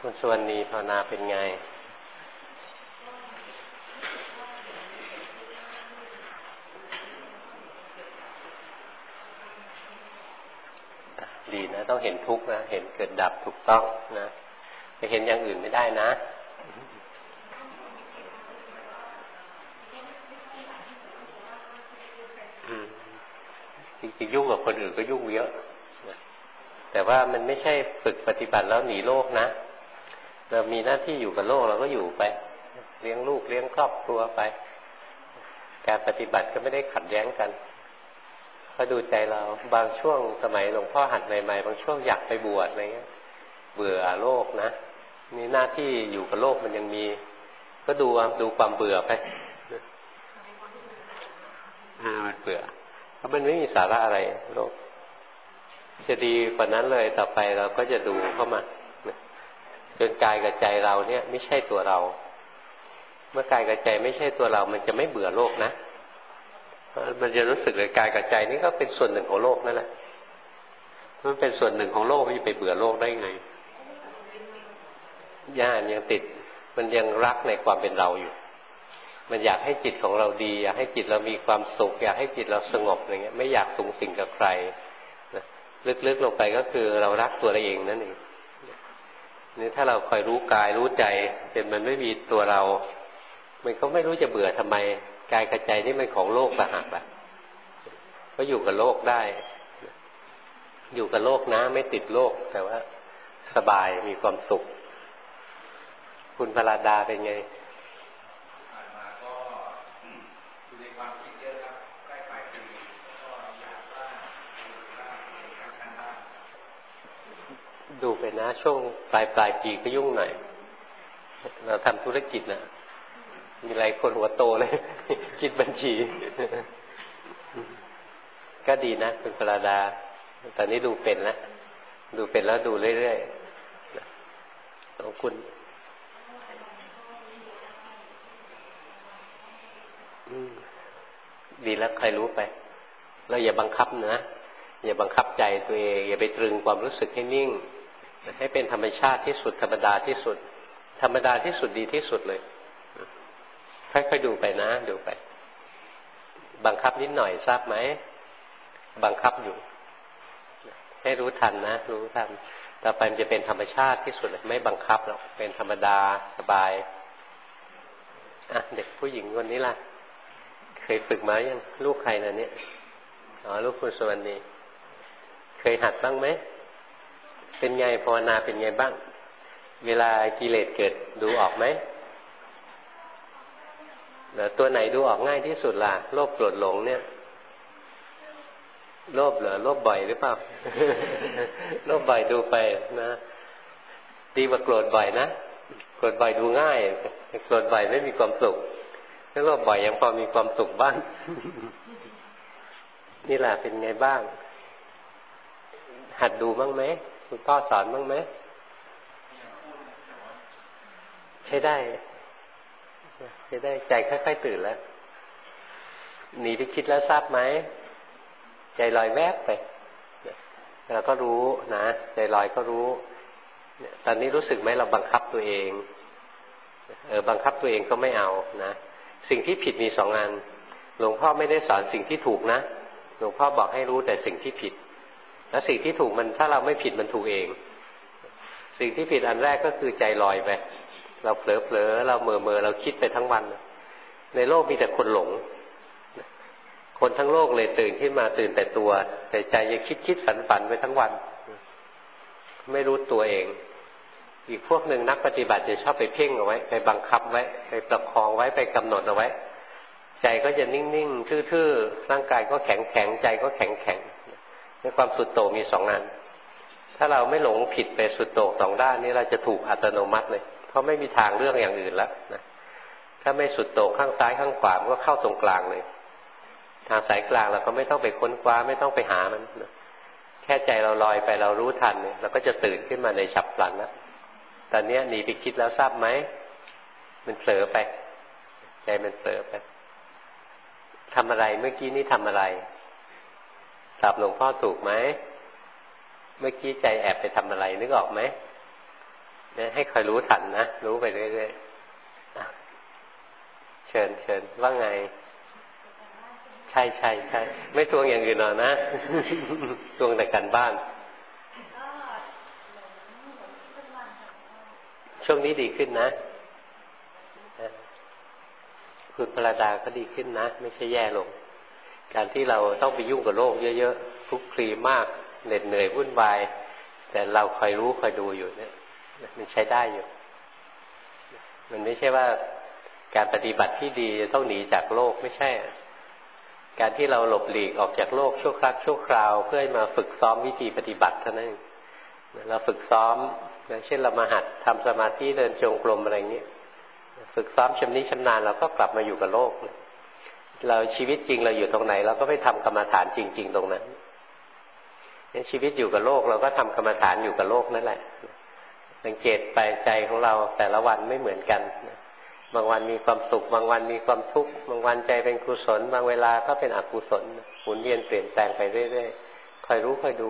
คุณสุวรรณีภาวนาเป็นไงดีนะต้องเห็นทุกข์นะเห็นเกิดดับถูกต้องนะไปเห็นอย่างอื่นไม่ได้นะจริงๆยุ่งกับคนอื่นก็ยุ่งเยอะแต่ว่ามันไม่ใช่ฝึกปฏิบัติแล้วหนีโลกนะเรามีหน้าที่อยู่กับโลกเราก็อยู่ไปเลี้ยงลูกเลี้ยงครอบครัวไปการปฏิบัติก็ไม่ได้ขัดแย้งกันก็ดูใจเราบางช่วงสมัยหลวงพ่อหัดใหม่ๆบางช่วงอยากไปบวชอะไรเงี้ยเบื่อโลกนะนี่หน้าที่อยู่กับโลกมันยังมีก็ดูความเบื่อไปมันเบื่อเพราะมันไม่มีสาระอะไรโลกจะดีกว่านั้นเลยต่อไปเราก็จะดูเข้ามาจนกายกับใจเราเนี่ยไม่ใช่ตัวเราเมื่อกายกับใจไม่ใช่ตัวเรามันจะไม่เบื่อโลกนะมันจะรู้สึกเลยกายกับใจนี่ก็เป็นส่วนหนึ่งของโลกนั่นแหละมันเป็นส่วนหนึ่งของโลกมันจะไปเบื่อโลกได้ไงย่านยังติดมันยังรักในความเป็นเราอยู่มันอยากให้จิตของเราดีอยากให้จิตเรามีความสุขอยากให้จิตเราสงบอะไรเงี้ยไม่อยากสูงสิ่งกับใครลึกๆลงไปก็คือเรารักตัวเราเองนั่นเองนี่ถ้าเราคอยรู้กายรู้ใจจนมันไม่มีตัวเรามันก็ไม่รู้จะเบื่อทำไมกายกับใจนี่มันของโลกต่างหากล่ะก็อยู่กับโลกได้อยู่กับโลกนะไม่ติดโลกแต่ว่าสบายมีความสุขคุณพราดาเป็นไงดูไปนะช่วงปลายปีก็ยุ่งหน่อยเราทำธุรกิจนะมีหลายคนหัวโตเลยคิดบัญชีก็ดีนะคุณปราดาตอนนี้ดูเป็นแล้วดูเป็นแล้วดูเรื่อยๆของคุณดีแล้วใครรู้ไปเราอย่าบังคับนะอย่าบังคับใจตัวเองอย่าไปตรึงความรู้สึกให้นิ่งให้เป็นธรรมชาติที่สุดธรรมดาที่สุดธรรมดาที่สุดดีที่สุดเลยค่อยๆดูไปนะดูไปบังคับนิดหน่อยทราบไหมบังคับอยู่ให้รู้ทันนะรู้ทันต่อไปมันจะเป็นธรรมชาติที่สุดไม่บังคับหรอกเป็นธรรมดาสบายอ่ะเด็กผู้หญิงคนนี้ล่ะเคยฝึกมายังลูกใครนะเนี่ยอ๋อลูกคุณสุวรรณีเคยหัดบ้างไหมเป็นไงภาวนาเป็นไงบ้างเวลากิเลสเกิดดูออกไหมแล้วตัวไหนดูออกง่ายที่สุดล่ะโลภโกรธหลงเนี่ยโลภเหรอโลภบ่อยหรือเปล่า โลภบ่อยดูไปนะดีกว่าโกรธบ่อยนะโกรธบ่อยดูง่ายโกรธบ่อยไม่มีความสุขถ้าโลภบ่อยยังพอมีความสุขบ้าง นี่แหละเป็นไงบ้างหัดดูบ้างไหมคุณพ่อสอนบ้างไหมใช้ได้ใจค่อยๆตื่นแล้วหนีไปคิดแล้วทราบไหมใจลอยแวบไปเราก็รู้นะใจลอยก็รู้ตอนนี้รู้สึกไหมเราบังคับตัวเองบังคับตัวเองก็ไม่เอานะสิ่งที่ผิดมีสองอันหลวงพ่อไม่ได้สอนสิ่งที่ถูกนะหลวงพ่อบอกให้รู้แต่สิ่งที่ผิดแล้วสิ่งที่ถูกมันถ้าเราไม่ผิดมันถูกเองสิ่งที่ผิดอันแรกก็คือใจลอยไปเราเผลอเราเม่อเราคิดไปทั้งวันในโลกมีแต่คนหลงคนทั้งโลกเลยตื่นขึ้นมาตื่นแต่ตัวแต่ใจยังคิดฝันไปทั้งวันไม่รู้ตัวเองอีกพวกหนึ่งนักปฏิบัติจะชอบไปเพ่งเอาไว้ไปบังคับไว้ไปประคองไว้ไปกำหนดเอาไว้ใจก็จะนิ่งๆทื่อๆร่างกายก็แข็งใจก็แข็งในความสุดโต่งมีสองอันถ้าเราไม่หลงผิดไปสุดโต่งสองด้านนี้เราจะถูกอัตโนมัติเลยเพราะไม่มีทางเรื่องอย่างอื่นแล้วนะถ้าไม่สุดโต่งข้างซ้ายข้างขวามันก็เข้าตรงกลางเลยทางสายกลางเราก็ไม่ต้องไปค้นคว้าไม่ต้องไปหามันนะแค่ใจเราลอยไปเรารู้ทันเนี่ยเราก็จะตื่นขึ้นมาในฉับพลันแล้วตอนนี้หนีไปคิดแล้วทราบไหมมันเผลอไปใจมันเผลอไปทำอะไรเมื่อกี้นี้ทำอะไรตอบหลวงพ่อถูกไหมเมื่อกี้ใจแอบไปทำอะไรนึกออกไหมเนี่ยให้คอยรู้ทันนะรู้ไปเรื่อยๆเชิญว่าไงใช่ไม่ทวงอย่างอื่นหรอกนะทวงแต่การบ้านช่วงนี้ดีขึ้นนะคุณพระดาก็ดีขึ้นนะไม่ใช่แย่ลงการที่เราต้องไปยุ่งกับโลกเยอะๆทุกข์คลีมากเหน็ดเหนื่อยวุ่นวายแต่เราคอยรู้คอยดูอยู่เนี่ยมันใช้ได้อยู่มันไม่ใช่ว่าการปฏิบัติที่ดีจะต้องหนีจากโลกไม่ใช่การที่เราหลบหลีกออกจากโลกชั่วครั้งชั่วคราวเพื่อมาฝึกซ้อมวิธีปฏิบัติเท่านั้นเราฝึกซ้อมเช่นเรามาหัดทำสมาธิเดินจงกรมอะไรเงี้ยฝึกซ้อมชำนิชำนาญเราก็กลับมาอยู่กับโลกเราชีวิตจริงเราอยู่ตรงไหนเราก็ไปทำกรรมฐานจริงๆตรงนั้นชีวิตอยู่กับโลกเราก็ทำกรรมฐานอยู่กับโลกนั่นแหละสังเกตไปใจของเราแต่ละวันไม่เหมือนกันบางวันมีความสุขบางวันมีความทุกข์บางวันใจเป็นกุศลบางเวลาก็เป็นอกุศลหมุนเวียนเปลี่ยนแปลงไปเรื่อยๆคอยรู้คอยดู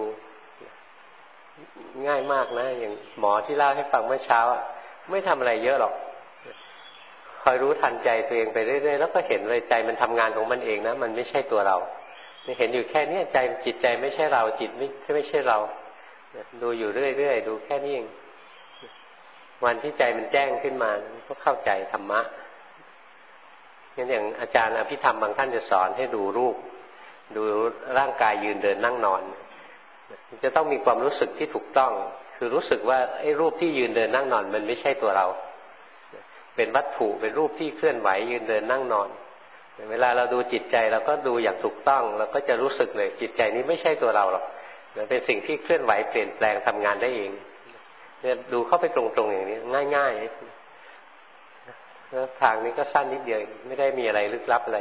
ง่ายมากนะอย่างหมอที่เล่าให้ฟังเมื่อเช้าไม่ทำอะไรเยอะหรอกคอยรู้ทันใจตัวเองไปเรื่อยๆแล้วก็เห็นเลยใจมันทำงานของมันเองนะมันไม่ใช่ตัวเราเห็นอยู่แค่นี้ใจจิตใจไม่ใช่เราจิตไม่ใช่เราดูอยู่เรื่อยๆดูแค่นี้เองวันที่ใจมันแจ้งขึ้นมาก็เข้าใจธรรมะงั้นอย่างอาจารย์อภิธรรมบางท่านจะสอนให้ดูรูปดูร่างกายยืนเดินนั่งนอนจะต้องมีความรู้สึกที่ถูกต้องคือรู้สึกว่าไอ้รูปที่ยืนเดินนั่งนอนมันไม่ใช่ตัวเราเป็นวัตถุเป็นรูปที่เคลื่อนไหวยืนเดินนั่งนอนเวลาเราดูจิตใจเราก็ดูอย่างถูกต้องเราก็จะรู้สึกเลยจิตใจนี้ไม่ใช่ตัวเราหรอกมันเป็นสิ่งที่เคลื่อนไหวเปลี่ยนแปลงทำงานได้เองเนี่ยดูเข้าไปตรงๆอย่างนี้ง่ายๆแล้วทางนี้ก็สั้นนิดเดียวไม่ได้มีอะไรลึกลับอะไร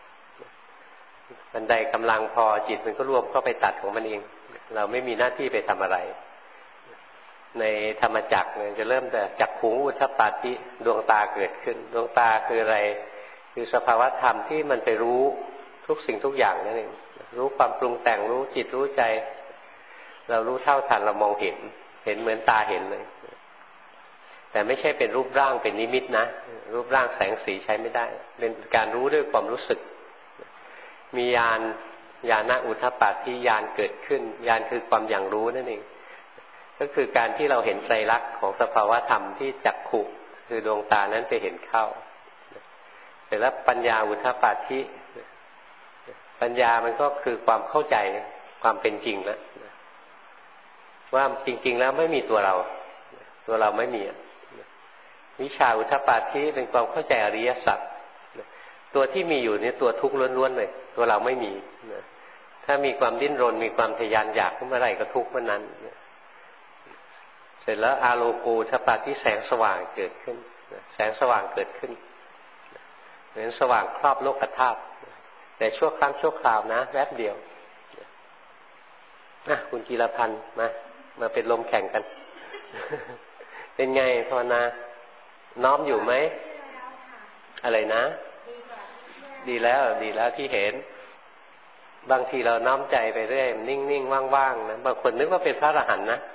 บันไดกำลังพอจิตมันก็รวมเข้าไปตัดของมันเองเราไม่มีหน้าที่ไปทำอะไรในธรรมจักรเนี่ยจะเริ่มแต่จักขุงอุทธัปปาติดวงตาเกิดขึ้นดวงตาคืออะไรคือสภาวะธรรมที่มันไปรู้ทุกสิ่งทุกอย่างนั่นเองรู้ความปรุงแต่งรู้จิตรู้ใจเรารู้เท่าทันเรามองเห็นเหมือนตาเห็นเลยแต่ไม่ใช่เป็นรูปร่างเป็นนิมิตนะรูปร่างแสงสีใช้ไม่ได้เป็นการรู้ด้วยความรู้สึกมีญาณอุทธัปปาติญาณเกิดขึ้นญาณคือความอย่างรู้นั่นเองก็คือการที่เราเห็นไตรลักษณ์ของสภาวะธรรมที่จักขุคือดวงตานั้นไปเห็นเข้าเสร็จแล้วปัญญาอุทธัปปาติปัญญามันก็คือความเข้าใจความเป็นจริงแล้วว่าจริงๆแล้วไม่มีตัวเราไม่มีวิชาอุทธัปปาติเป็นความเข้าใจอริยสัจตัวที่มีอยู่นี่ตัวทุกข์ล้วนๆเลยตัวเราไม่มีถ้ามีความดิ้นรนมีความทะยานอยากเมื่อไหร่ก็ทุกข์เมื่อนั้นเสร็จแล้วอาโลโกอุทธัปปาติแสงสว่างเกิดขึ้นแสงสว่างเกิดขึ้นเหมือนสว่างครอบโลกธาตุแต่ชั่วครั้งชั่วคราวนะแวบเดียวคุณกีรพันธ์มาเป็นลมแข่งกัน เป็นไงภาวนาน้อมอยู่ไหมอะไรนะดีแล้วที่เห็นบางทีเราน้อมใจไปเรื่อยนิ่งๆว่างๆนะบางคนนึกว่าเป็นพระอรหันต์นะ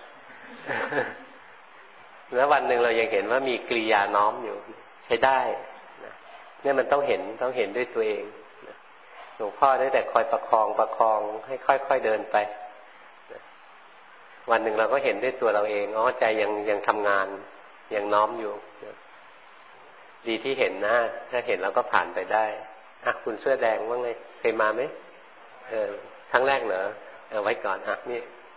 แล้ววันหนึ่งเรายังเห็นว่ามีกิริยาน้อมอยู่ใช้ได้เนี่ยมันต้องเห็นด้วยตัวเองหลวงพ่อได้แต่คอยประคองให้ค่อยๆเดินไปวันหนึ่งเราก็เห็นด้วยตัวเราเองใจยังทำงานยังน้อมอยู่ดีที่เห็นนะถ้าเห็นเราก็ผ่านไปได้คุณเสื้อแดงว่าไงเคยมาไหมครั้งแรกเหรอไว้ก่อนนี่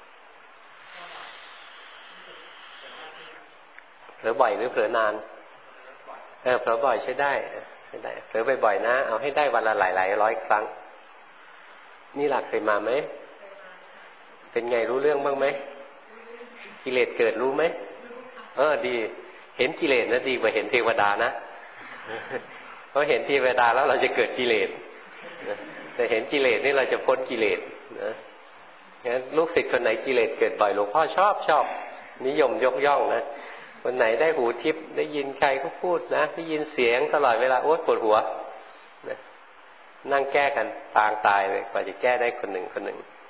เผลอบ่อยหรือเผลอนานเผลอบ่อยใช้ได้เผลอบ่อยๆนะเอาให้ได้วันละหลายร้อยครั้งนี่หลักเคยมาไหมเป็นไงรู้เรื่องบ้างไหมกิเลสเกิดรู้ไหมดีเห็นกิเลสนะดีกว่าเห็นเทวดานะเพราะเห็นเทวดาแล้วเราจะเกิดกิเลสแต่เห็นกิเลสนี่เราจะพ้นกิเลสนะงั้นลูกศิษย์คนไหนกิเลสเกิดบ่อยหลวงพ่อชอบนิยมยกย่องนะคนไหนได้หูทิพย์ได้ยินใครก็พูดนะได้ยินเสียงตลอดเวลาโอ๊ยปวดหัวนะนั่งแก้กันปางตายเลยกว่าจะแก้ได้คนหนึ่ง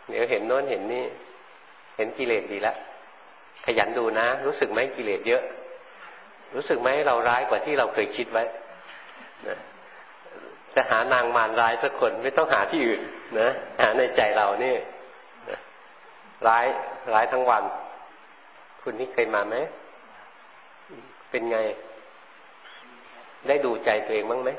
เดี๋ยวเห็นโน้นเห็นนี่เห็นกิเลสดีแล้วขยันดูนะรู้สึกไหมกิเลสเยอะรู้สึกไหมเราร้ายกว่าที่เราเคยคิดไว้นะจะหานางมารร้ายสักคนไม่ต้องหาที่อื่นนะหาในใจเรานี่นะร้ายทั้งวันคุณนี่เคยมาไหมเป็นไงได้ดูใจตัวเองบ้างไหม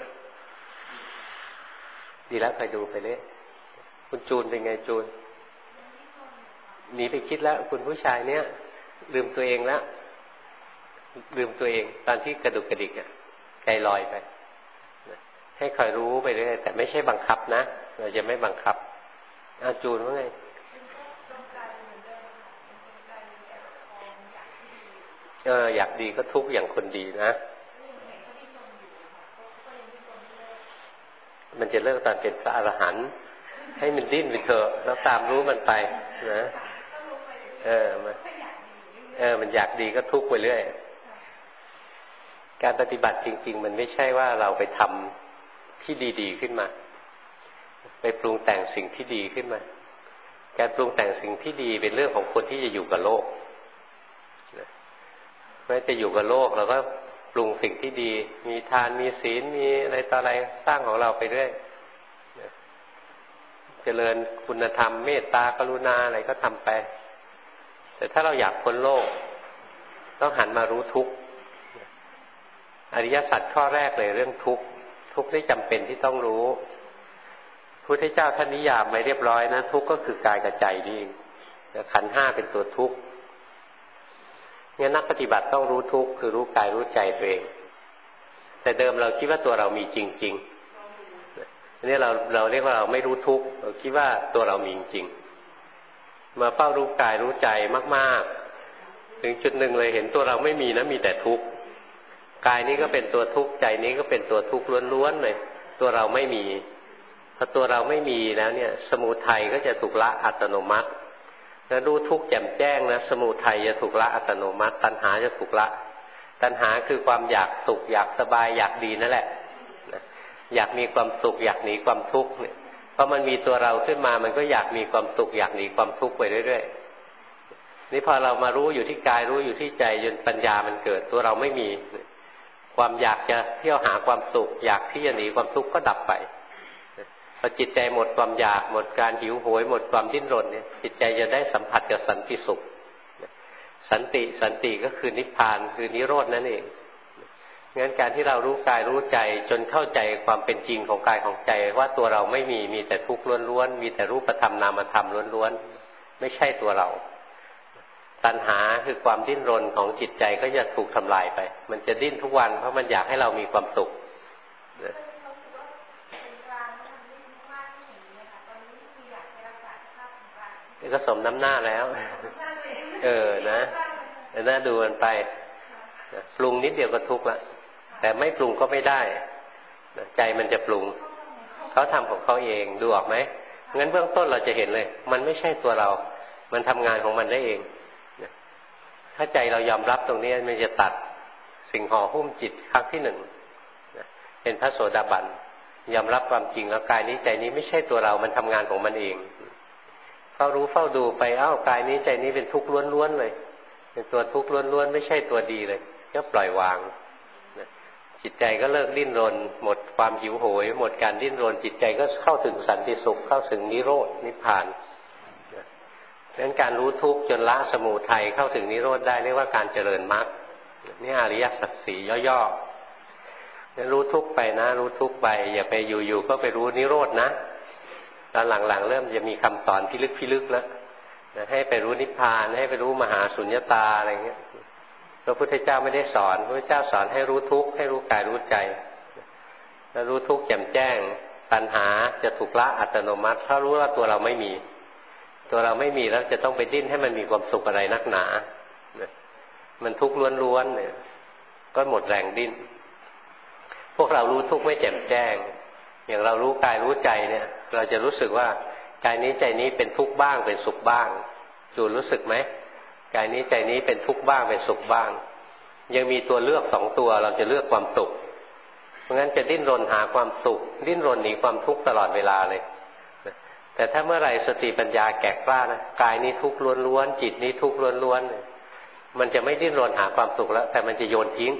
ดีแล้วไปดูไปเลยคุณจูนเป็นไงจูนหนีไปคิดแล้วคุณผู้ชายเนี้ยลืมตัวเองแล้วลืมตัวเองตอนที่กระดุกกระดิกอ่ะใจลอยไปให้คอยรู้ไปเรื่อยแต่ไม่ใช่บังคับนะเราจะไม่บังคับจูนว่าไงอยากดีก็ทุกข์อย่างคนดีนะมันจะเลิกตอนเป็นพระอรหันต์ให้มันดิ้นไปเถอะแล้วตามรู้มันไปนะมันอยากดีก็ทุกข์ไปเรื่อยการปฏิบัติจริงๆมันไม่ใช่ว่าเราไปทำที่ดีๆขึ้นมาไปปรุงแต่งสิ่งที่ดีขึ้นมาการปรุงแต่งสิ่งที่ดีเป็นเรื่องของคนที่จะอยู่กับโลกแม้จะอยู่กับโลกเราก็ปรุงสิ่งที่ดีมีทานมีศีลมีอะไรต่ออะไรสร้างของเราไปเรื่อยเจริญคุณธรรมเมตตากรุณาอะไรก็ทำไปแต่ถ้าเราอยากพ้นโลกต้องหันมารู้ทุกข์อริยสัจข้อแรกเลยเรื่องทุกข์ที่จำเป็นที่ต้องรู้พุทธเจ้าท่านนิยามไว้เรียบร้อยนะทุกข์ก็คือกายกับใจนี่ขันธ์ห้าเป็นตัวทุกข์งั้นนักปฏิบัติต้องรู้ทุกข์คือรู้กายรู้ใจตัวเองแต่เดิมเราคิดว่าตัวเรามีจริงๆนี่เราเรียกว่าเราไม่รู้ทุกข์เราคิดว่าตัวเรามีจริงมาเฝ้ารู้กายรู้ใจมากๆถึงจุดหนึ่งเลยเห็นตัวเราไม่มีนะมีแต่ทุกข์กายนี้ก็เป็นตัวทุกข์ใจนี้ก็เป็นตัวทุกข์ล้วนๆเลยตัวเราไม่มีพอตัวเราไม่มีแล้วเนี่ยสมุทัยก็จะถูกละอัตโนมัติแล้วรู้ทุกข์แจ่มแจ้งนะสมุทัยจะถูกละอัตโนมัติตัณหาจะถูกละตัณหาคือความอยากสุขอยากสบายอยากดีนั่นแหละอยากมีความสุขอยากหนีความทุกข์เนี่ยเพราะมันมีตัวเราขึ้นมามันก็อยากมีความสุขอยากหนีความทุกข์ไปเรื่อยๆนี่พอเรามารู้อยู่ที่กายรู้อยู่ที่ใจจนปัญญามันเกิดตัวเราไม่มีความอยากจะเที่ยวหาความสุขอยากที่จะหนีความทุกข์ก็ดับไปพอจิตใจหมดความอยากหมดการหิวโหยหมดความดิ้นรนเนี่ยจิตใจจะได้สัมผัสกับสันติสุขสันติก็คือนิพพานคือนิโรธนั่นเองงั้นการที่เรารู้กายรู้ใจจนเข้าใจความเป็นจริงของกายของใจว่าตัวเราไม่มีแต่ทุกข์ล้วนๆมีแต่รูปธรรมนามธรรมล้วนๆไม่ใช่ตัวเราตัณหาคือความดิ้นรนของจิตใจก็จะถูกทำลายไปมันจะดิ้นทุกวันเพราะมันอยากให้เรามีความสุขก็สมน้ำหน้าแล้วนะน่าดูมันไปปรุงนิดเดียวก็ทุกข์ละแต่ไม่ปรุงก็ไม่ได้ใจมันจะปรุงเขาทำของเขาเองดูออกไหมงั้นเบื้องต้นเราจะเห็นเลยมันไม่ใช่ตัวเรามันทำงานของมันได้เองถ้าใจเรายอมรับตรงนี้มันจะตัดสิ่งห่อหุ้มจิตครั้งที่หนึ่งเป็นพระโสดาบันยอมรับความจริงแล้วกายนี้ใจนี้ไม่ใช่ตัวเรามันทำงานของมันเองเฝ้ารู้เฝ้าดูไปกายนี้ใจนี้เป็นทุกข์ล้วนๆเลยเป็นตัวทุกข์ล้วนๆไม่ใช่ตัวดีเลยก็ปล่อยวางจิตใจก็เลิกดิ้นรนหมดความหิวโหยหมดการดิ้นรนจิตใจก็เข้าถึงสันติสุขเข้าถึงนิโรธนิพพานดังนั้นการรู้ทุกข์จนละสมุทัยเข้าถึงนิโรธได้เรียกว่าการเจริญมรรคนี่อริยสัจสี่ย่อๆรู้ทุกข์ไปนะรู้ทุกข์ไปอย่าไปอยู่ๆก็ไปรู้นิโรธนะตอนหลังๆเริ่มจะมีคำสอนพิลึกแล้วให้ไปรู้นิพพานให้ไปรู้มหาสุญญตาอะไรเงี้ยพระพุทธเจ้าไม่ได้สอนพระพุทธเจ้าสอนให้รู้ทุกข์ให้รู้กายรู้ใจแล้วรู้ทุกข์แจ่มแจ้งตัณหาจะถูกละอัตโนมัติถ้ารู้ว่าตัวเราไม่มีตัวเราไม่มีแล้วจะต้องไปดิ้นให้มันมีความสุขอะไรนักหนามันทุกข์ล้วนๆเนี่ยก็หมดแรงดิ้นพวกเรารู้ทุกข์ไม่แจ่มแจ้งอย่างเรารู้กายรู้ใจเนี่ยเราจะรู้สึกว่ากายนี้ใจนี้เป็นทุกข์บ้างเป็นสุขบ้างจูนรู้สึกไหมกายนี้ใจนี้เป็นทุกข์บ้างเป็นสุขบ้างยังมีตัวเลือกสองตัวเราจะเลือกความสุขเพราะงั้นจะดิ้นรนหาความสุขดิ้นรนหนีความทุกข์ตลอดเวลาเลยแต่ถ้าเมื่อไหร่สติปัญญาแก่กล้านะกายนี้ทุกข์ล้วนๆจิตนี้ทุกข์ล้วนๆมันจะไม่ดิ้นรนหาความสุขแล้วแต่มันจะโยนทิ้ง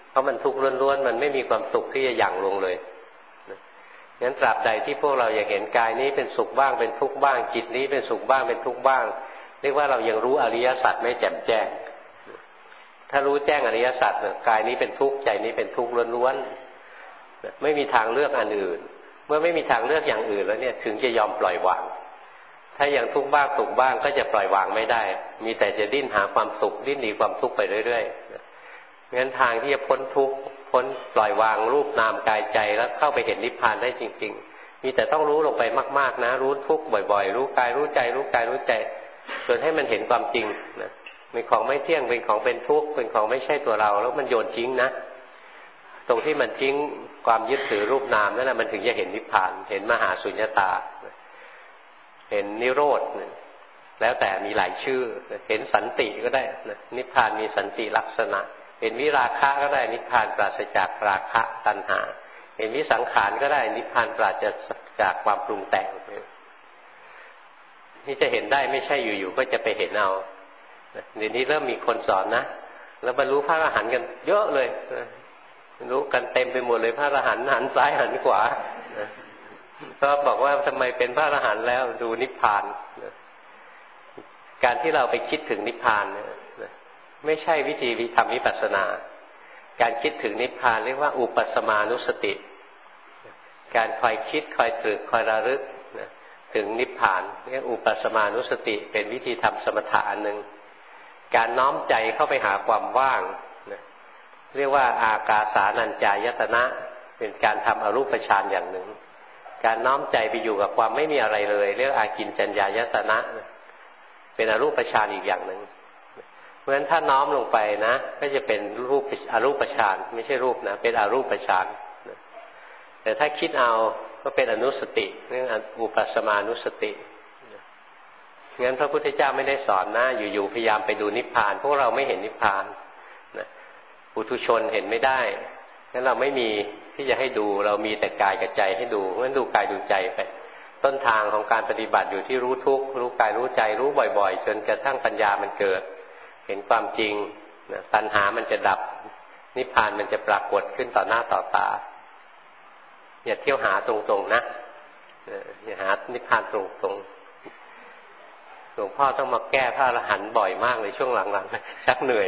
เพราะมันทุกข์ล้วนๆมันไม่มีความสุขที่จะหยั่งลงเลยงั้นตราบใดที่พวกเรายังเห็นกายนี้เป็นสุขบ้างเป็นทุกข์บ้างจิตนี้เป็นสุขบ้างเป็นทุกข์บ้างเรียกว่าเรายังรู้อริยสัจไม่แจ่มแจ้งถ้ารู้แจ้งอริยสัจกายนี้เป็นทุกข์ใจนี้เป็นทุกข์ล้วนๆไม่มีทางเลือกอันอื่นเมื่อไม่มีทางเลือกอย่างอื่นแล้วเนี่ยถึงจะยอมปล่อยวางถ้าอย่างทุกข์บ้างสุขบ้างก็จะปล่อยวางไม่ได้มีแต่จะดิ้นหาความสุขดิ้นหนีความทุกข์ไปเรื่อยๆงั้นทางที่จะพ้นทุกข์พ้นปล่อยวางรูปนามกายใจแล้วเข้าไปเห็นนิพพานได้จริงๆมีแต่ต้องรู้ลงไปมากๆนะรู้ทุกข์บ่อยๆรู้กายรู้ใจรู้กายรู้ใจจนให้มันเห็นความจริงนะเป็นของไม่เที่ยงเป็นของเป็นทุกข์เป็นของไม่ใช่ตัวเราแล้วมันโยนทิ้งนะตรงที่มันทิ้งความยึดถือรูปนามนั่นแหละมันถึงจะเห็นนิพพานเห็นมหาสุญญตาเห็นนิโรธแล้วแต่มีหลายชื่อเห็นสันติก็ได้นิพพานมีสันติลักษณะเห็นวิราคะก็ได้นิพพานปราศจากราคะตัณหาเห็นวิสังขารก็ได้นิพพานปราศจากความปรุงแต่งนี่จะเห็นได้ไม่ใช่อยู่ๆก็จะไปเห็นเอาเดี๋ยวนี้เริ่มมีคนสอนนะแล้วบรรลุพระอรหันต์กันเยอะเลยรู้กันเต็มไปหมดเลยพระอรหันต์หันซ้ายหันขวาก็บอกว่าทำไมเป็นพระอรหันต์แล้วดูนิพพานการที่เราไปคิดถึงนิพพานไม่ใช่วิธีทำวิปัสสนาการคิดถึงนิพพานเรียกว่าอุปัสสมานุสติการคอยคิดคอยตรึกคอยระลึกถึงนิพพานเรียกอุปัสสมานุสติเป็นวิธีทำสมถะอันหนึ่งการน้อมใจเข้าไปหาความว่างเรียกว่าอากาสานัญจายตนะเป็นการทำอรูปฌานอย่างหนึ่งการน้อมใจไปอยู่กับความไม่มีอะไรเลยเรียกอากิญจัญญายตนะเป็นอรูปฌานอีกอย่างหนึ่งเพราะฉะนั้นถ้าน้อมลงไปนะก็จะเป็นรูปอรูปฌานไม่ใช่รูปนะเป็นอรูปฌานแต่ถ้าคิดเอาก็เป็นอนุสติเรื่องอุปัสสมานุสติงั้นพระพุทธเจ้าไม่ได้สอนนะอยู่ๆพยายามไปดูนิพพานพวกเราไม่เห็นนิพพานนะปุถุชนเห็นไม่ได้งั้นเราไม่มีที่จะให้ดูเรามีแต่กายกับใจให้ดูงั้นดูกายดูใจไปต้นทางของการปฏิบัติอยู่ที่รู้ทุกข์รู้กายรู้ใจรู้บ่อยๆจนกระทั่งปัญญามันเกิดเห็นความจริงนะตัณหามันจะดับนิพพานมันจะปรากฏขึ้นต่อหน้าต่อตาอย่าเที่ยวหาตรงๆนะอย่าหานิพพานตรงๆหลวงพ่อต้องมาแก้พระอรหันต์บ่อยมากเลยช่วงหลังๆชักเหนื่อย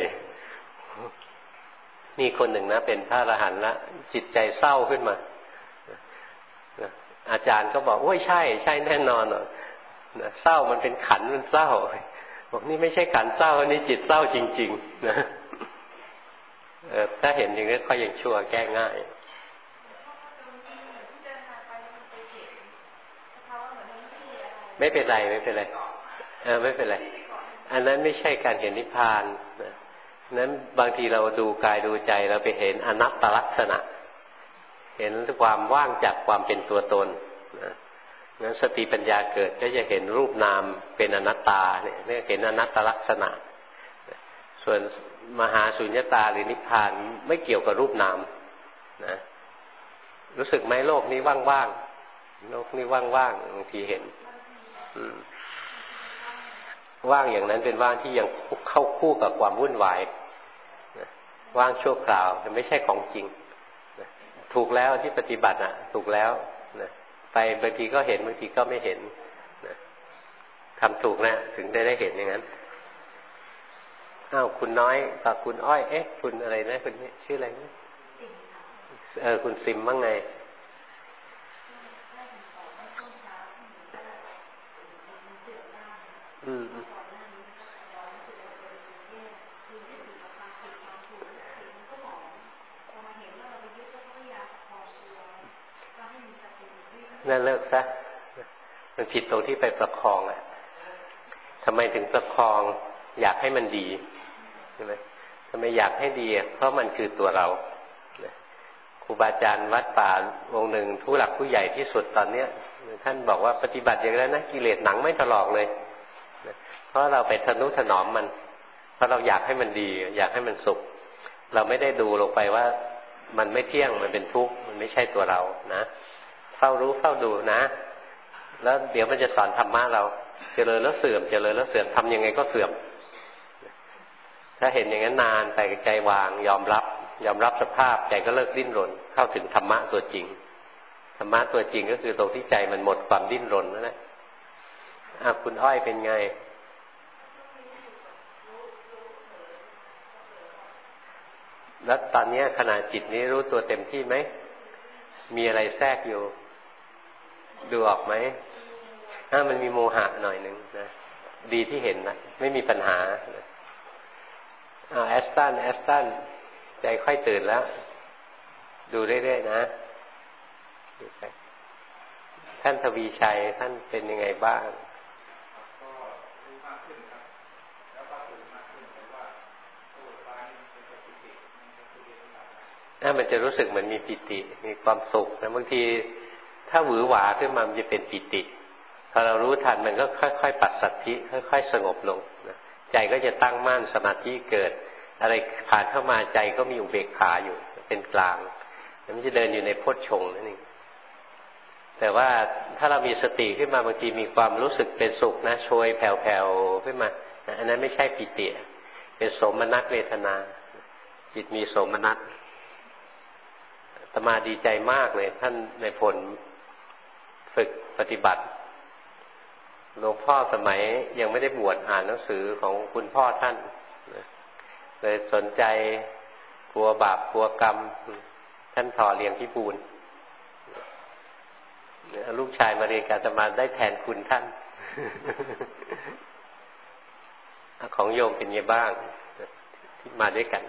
มีคนหนึ่งนะเป็นพระอรหันต์แล้วจิตใจเศร้าขึ้นมาอาจารย์ก็บอกโอ้ยใช่แน่นอนเศร้ามันเป็นขันมันเศร้าบอกนี่ไม่ใช่ขันเศร้าอันนี้จิตเศร้าจริงๆนะถ้าเห็นอย่างนี้ก็ยังชั่วแก้ง่ายไม่เป็นไรไม่เป็นไรอันนั้นไม่ใช่การเห็นนิพพานนั้นบางทีเราดูกายดูใจเราไปเห็นอนัตตลักษณะเห็นความว่างจากความเป็นตัวตนนั้นสติปัญญาเกิดก็จะเห็นรูปนามเป็นอนัตตาเนี่ยเห็นอนัตตลักษณะส่วนมหาสุญญตาหรือนิพพานไม่เกี่ยวกับรูปนามนะรู้สึกไหมโลกนี้ว่างๆโลกนี้ว่างๆบางทีเห็นว่างอย่างนั้นเป็นว่างที่ยังเข้าคู่กับความวุ่นวายว่างชั่วคราวแต่ไม่ใช่ของจริงถูกแล้วที่ปฏิบัติถูกแล้วไปบางทีก็เห็นบางทีก็ไม่เห็นทำถูกนะถึงได้เห็นอย่างนั้นอ้าวคุณน้อยกับคุณอ้อยคุณอะไรนะคุณนี่ชื่ออะไรนะคุณซิมบ้างไงนั่นเลิกซะมันผิดตรงที่ไปประคองทำไมถึงประคองอยากให้มันดีใช่ไหมทำไมอยากให้ดีเพราะมันคือตัวเราครูบาอาจารย์วัดป่าองค์หนึ่งผู้หลักผู้ใหญ่ที่สุดตอนเนี้ยท่านบอกว่าปฏิบัติอย่างนั้นนะกิเลสหนังไม่ถลอกเลยเพราะเราไปทนุถนอมมันเพราะเราอยากให้มันดีอยากให้มันสุขเราไม่ได้ดูลงไปว่ามันไม่เที่ยงมันเป็นทุกข์มันไม่ใช่ตัวเรานะเฝ้ารู้เฝ้าดูนะแล้วเดี๋ยวมันจะสอนธรรมะเราเจริญแล้วเสื่อมเจริญแล้วเสื่อมทำยังไงก็เสื่อมถ้าเห็นอย่างนั้นนานแต่ใจวางยอมรับยอมรับสภาพใจก็เลิกดิ้นรนเข้าถึงธรรมะตัวจริงธรรมะตัวจริงก็คือตรงที่ใจมันหมดความดิ้นรนนั่นแหละคุณอ้อยเป็นไงแล้วตอนนี้ขณะจิตนี้รู้ตัวเต็มที่ไหมมีอะไรแทรกอยู่ดูออกไหมมันมีโมหะหน่อยนึงนะดีที่เห็นนะไม่มีปัญหาแอสตันใจค่อยตื่นแล้วดูเรื่อยๆนะท่านทวีชัยท่านเป็นยังไงบ้างมันจะรู้สึกเหมือนมีปิติมีความสุขนะบางทีถ้าหวือหวาขึ้นมามันจะเป็นปิติพอเรารู้ทันมันก็ค่อยๆปัสสัทธิค่อยๆสงบลงนะใจก็จะตั้งมั่นสมาธิเกิดอะไรผ่านเข้ามาใจก็มีอุเบกขาอยู่เป็นกลางมันจะเดินอยู่ในโพชฌงค์นั่นเองแต่ว่าถ้าเรามีสติขึ้นมาบางทีมีความรู้สึกเป็นสุขนะโชยแผ่วๆขึ้นมาอันนั้นไม่ใช่ปิติเป็นโสมนัสเวทนาจิตมีโสมนัสอาตมาดีใจมากเลยท่านในผลฝึกปฏิบัติหลวงพ่อสมัยยังไม่ได้บวชอ่านหนังสือของคุณพ่อท่านเลยสนใจกลัวบาปกลัวกรรมท่านถ่อเรียงพิบูลลูกชายมาเรียนการอาตมาได้แทนคุณท่านของโยมเป็นไงบ้างที่มาด้วยกัน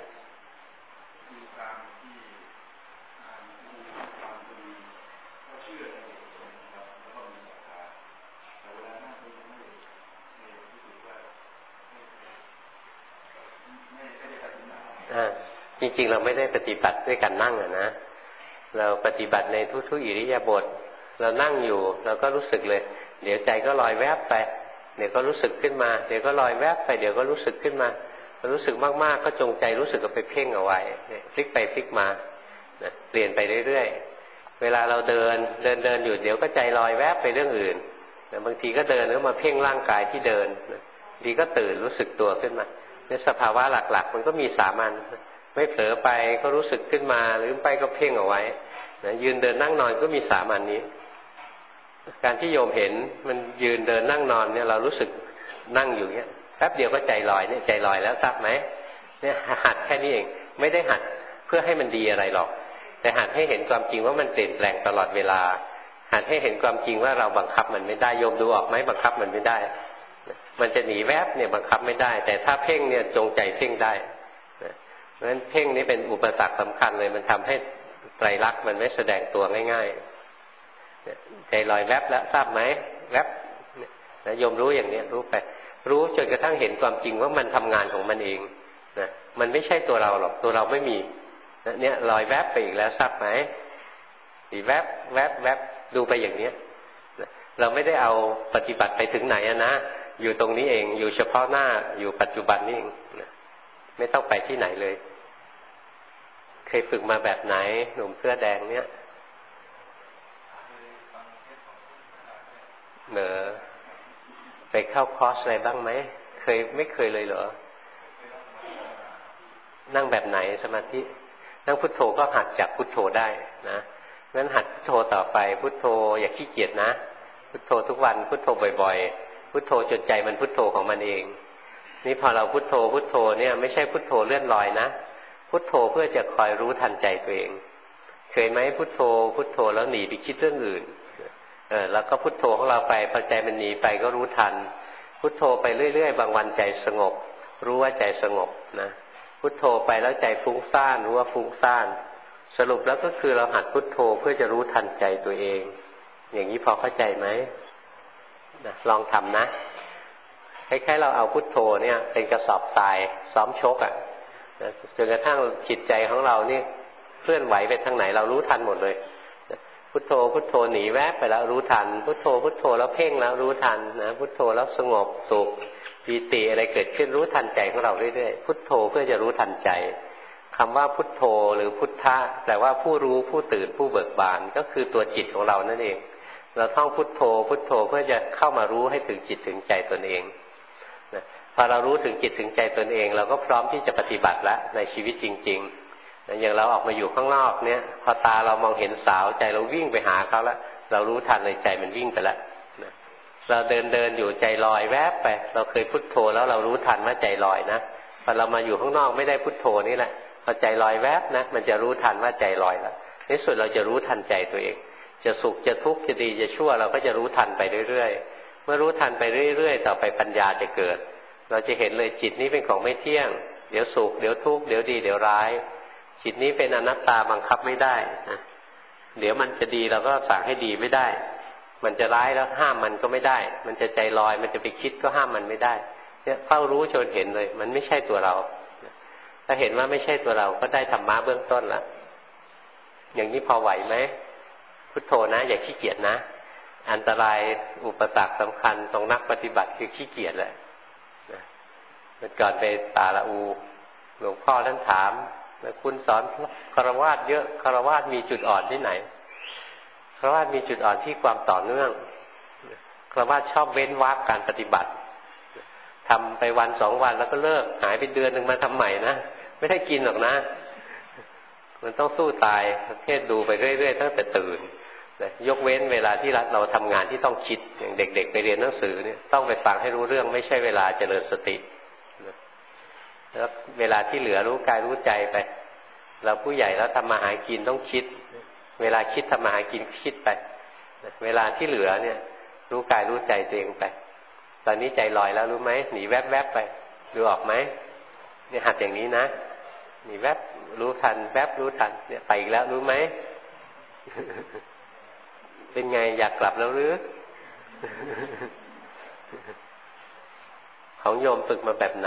จริงๆเราไม่ได้ปฏิบัติด้วยการนั่งนะเราปฏิบัติในทุกๆอิริยาบถเรานั่งอยู่เราก็รู้สึกเลยเดี๋ยวใจก็ลอยแวบไปเดี๋ยวก็รู้สึกขึ้นมาเดี๋ยวก็ลอยแวบไปเดี๋ยวก็รู้สึกขึ้นมารู้สึกมากๆก็จงใจรู้สึกก็ไปเพ่งเอาไว้พลิกไปพลิกมาเปลี่ยนไปเรื่อยๆเวลาเราเดินอยู่เดี๋ยวก็ใจลอยแวบไปเรื่องอื่นบางทีก็เดินแล้วมาเพ่งร่างกายที่เดินดีก็ตื่นรู้สึกตัวขึ้นมาในสภาวะหลักๆมันก็มีสามัญไม่เผลอไปก็รู้สึกขึ้นมาหรือไปก็เพ่งเอาไว้ยืนเดินนั่งนอนก็มีสามัญนี้การที่โยมเห็นมันยืนเดินนั่งนอนเนี่ยเรารู้สึกนั่งอยู่เนี้ยแป๊บเดียวก็ใจลอยเนี่ยใจลอยแล้วทราบไหมเนี่ยหัดแค่นี้เองไม่ได้หัดเพื่อให้มันดีอะไรหรอกแต่หัดให้เห็นความจริงว่ามันเปลี่ยนแปลงตลอดเวลาหัดให้เห็นความจริงว่าเราบังคับมันไม่ได้โยมดูออกไหมบังคับมันไม่ได้มันจะหนีแวบเนี่ยบังคับไม่ได้แต่ถ้าเพ่งเนี่ยจงใจเพ่งได้เพราะฉะนั้นเพ่งนี้เป็นอุปสรรคสำคัญเลยมันทำให้ไตรลักษณ์มันไม่แสดงตัวง่ายๆใจลอยแวบแล้วทราบไหมแวบนะโยมรู้อย่างนี้รู้ไปรู้จนกระทั่งเห็นความจริงว่ามันทำงานของมันเองนะมันไม่ใช่ตัวเราหรอกตัวเราไม่มีนะเนี่ยลอยแวบไปอีกแล้วทราบไหมสีแวบแวบแวบดูไปอย่างนี้นะเราไม่ได้เอาปฏิบัติไปถึงไหนนะอยู่ตรงนี้เองอยู่เฉพาะหน้าอยู่ปัจจุบันนี่เองนะไม่ต้องไปที่ไหนเลยเคยฝึกมาแบบไหนหนุ่มเสื้อแดงเนี่ยเหรอไปเข้าคอร์สอะไรบ้างไหมไม่เคยเลยเหรอนั่งแบบไหนสมาธินั่งพุทโธก็หัดจากพุทโธได้นะงั้นหัดพุทโธต่อไปพุทโธอย่าขี้เกียจนะพุทโธทุกวันพุทโธบ่อยๆพุทโธจนใจมันพุทโธของมันเองนี่พอเราพุทโธเนี่ยไม่ใช่พุทโธเลื่อนลอยนะพุทโธเพื่อจะคอยรู้ทันใจตัวเองเคยไหมพุทโธแล้วหนีไปคิดเรื่องอื่นแล้วก็พุทโธของเราไปพอใจมันหนีไปก็รู้ทันพุทโธไปเรื่อยๆบางวันใจสงบรู้ว่าใจสงบนะพุทโธไปแล้วใจฟุ้งซ่านรู้ว่าฟุ้งซ่านสรุปแล้วก็คือเราหัดพุทโธเพื่อจะรู้ทันใจตัวเองอย่างนี้พอเข้าใจไหมนะลองทำนะคล้ายๆเราเอาพุทโธเนี่ยเป็นกระสอบทรายซ้อมชกจนกระทั่งจิตใจของเรานี่เคลื่อนไหวไปทางไหนเรารู้ทันหมดเลยพุทโธหนีแวบไปแล้วรู้ทันพุทโธแล้วเพ่งแล้วรู้ทันนะพุทโธแล้วสงบสุขปีติอะไรเกิดขึ้นรู้ทันใจของเราเรื่อยๆพุทโธเพื่อจะรู้ทันใจคำว่าพุทโธหรือพุทธะแปลว่าผู้รู้ผู้ตื่นผู้เบิกบานก็คือตัวจิตของเรานั่นเองเราท่องพุทโธเพื่อจะเข้ามารู้ให้ถึงจิตถึงใจตนเองพอเรารู้ถึงจิตถึงใจตนเองเราก็พร้อมที่จะปฏิบัติแล้วในชีวิตจริงๆอย่างเราออกมาอยู่ข้างนอกเนี่ยพอตาเรามองเห็นสาวใจเราวิ่งไปหาเขาแล้วเรารู้ทันเลยใจมันวิ่งไปแล้วเราเดินอยู่ใจลอยแวบไปเราเคยพุทโธแล้วเรารู้ทันว่าใจลอยนะพอเรามาอยู่ข้างนอกไม่ได้พุทโธนี่แหละพอใจลอยแวบนะมันจะรู้ทันว่าใจลอยแล้วในสุดเราจะรู้ทันใจตัวเองจะสุขจะทุกข์จะดีจะชั่วเราก็จะรู้ทันไปเรื่อยๆเมื่อรู้ทันไปเรื่อยๆต่อไปปัญญาจะเกิดเราจะเห็นเลยจิตนี้เป็นของไม่เที่ยงเดี๋ยวสุขเดี๋ยวทุกข์เดี๋ยวดีเดี๋ยวร้ายจิตนี้เป็นอนัตตาบังคับไม่ได้นะเดี๋ยวมันจะดีเราก็สั่งให้ดีไม่ได้มันจะร้ายแล้วห้ามมันก็ไม่ได้มันจะใจลอยมันจะไปคิดก็ห้ามมันไม่ได้เนี่ยเฝ้ารู้จนเห็นเลยมันไม่ใช่ตัวเราถ้าเห็นว่าไม่ใช่ตัวเราก็ได้ธรรมะเบื้องต้นแล้วอย่างนี้พอไหวไหมพุทโธนะอย่าขี้เกียจนะอันตรายอุปสรรคสำคัญตรงนักปฏิบัติคือขี้เกียจแหละเมื่อก่อนไปป่าละอูหลวงพ่อท่านถามคุณสอนฆราวาสเยอะฆราวาสมีจุดอ่อนที่ไหนฆราวาสมีจุดอ่อนที่ความต่อเนื่องฆราวาสชอบเว้นวรรคการปฏิบัติทำไปวันสองวันแล้วก็เลิกหายไปเดือนหนึ่งมาทำใหม่นะไม่ได้กินหรอกนะมันต้องสู้ตายเทศดูไปเรื่อยๆตั้งแต่ตื่นยกเว้นเวลาที่เราทำงานที่ต้องคิดอย่างเด็กๆไปเรียนหนังสือเนี่ยต้องไปฟังให้รู้เรื่องไม่ใช่เวลาเจริญสติแล้วเวลาที่เหลือรู้กายรู้ใจไปเราผู้ใหญ่แล้วทำมาหากินต้องคิดเวลาคิดทำมาหากินคิดไปเวลาที่เหลือเนี่ยรู้กายรู้ใจตัวเองไปตอนนี้ใจลอยแล้วรู้ไหมหนีแวบๆไปดูออกไหมเนี่ยหัดอย่างนี้นะหนีแวบรู้ทันแวบรู้ทันเนี่ยไปอีกแล้วรู้ไหม เป็นไงอยากกลับแล้วหรือ ของโยมฝึกมาแบบไหน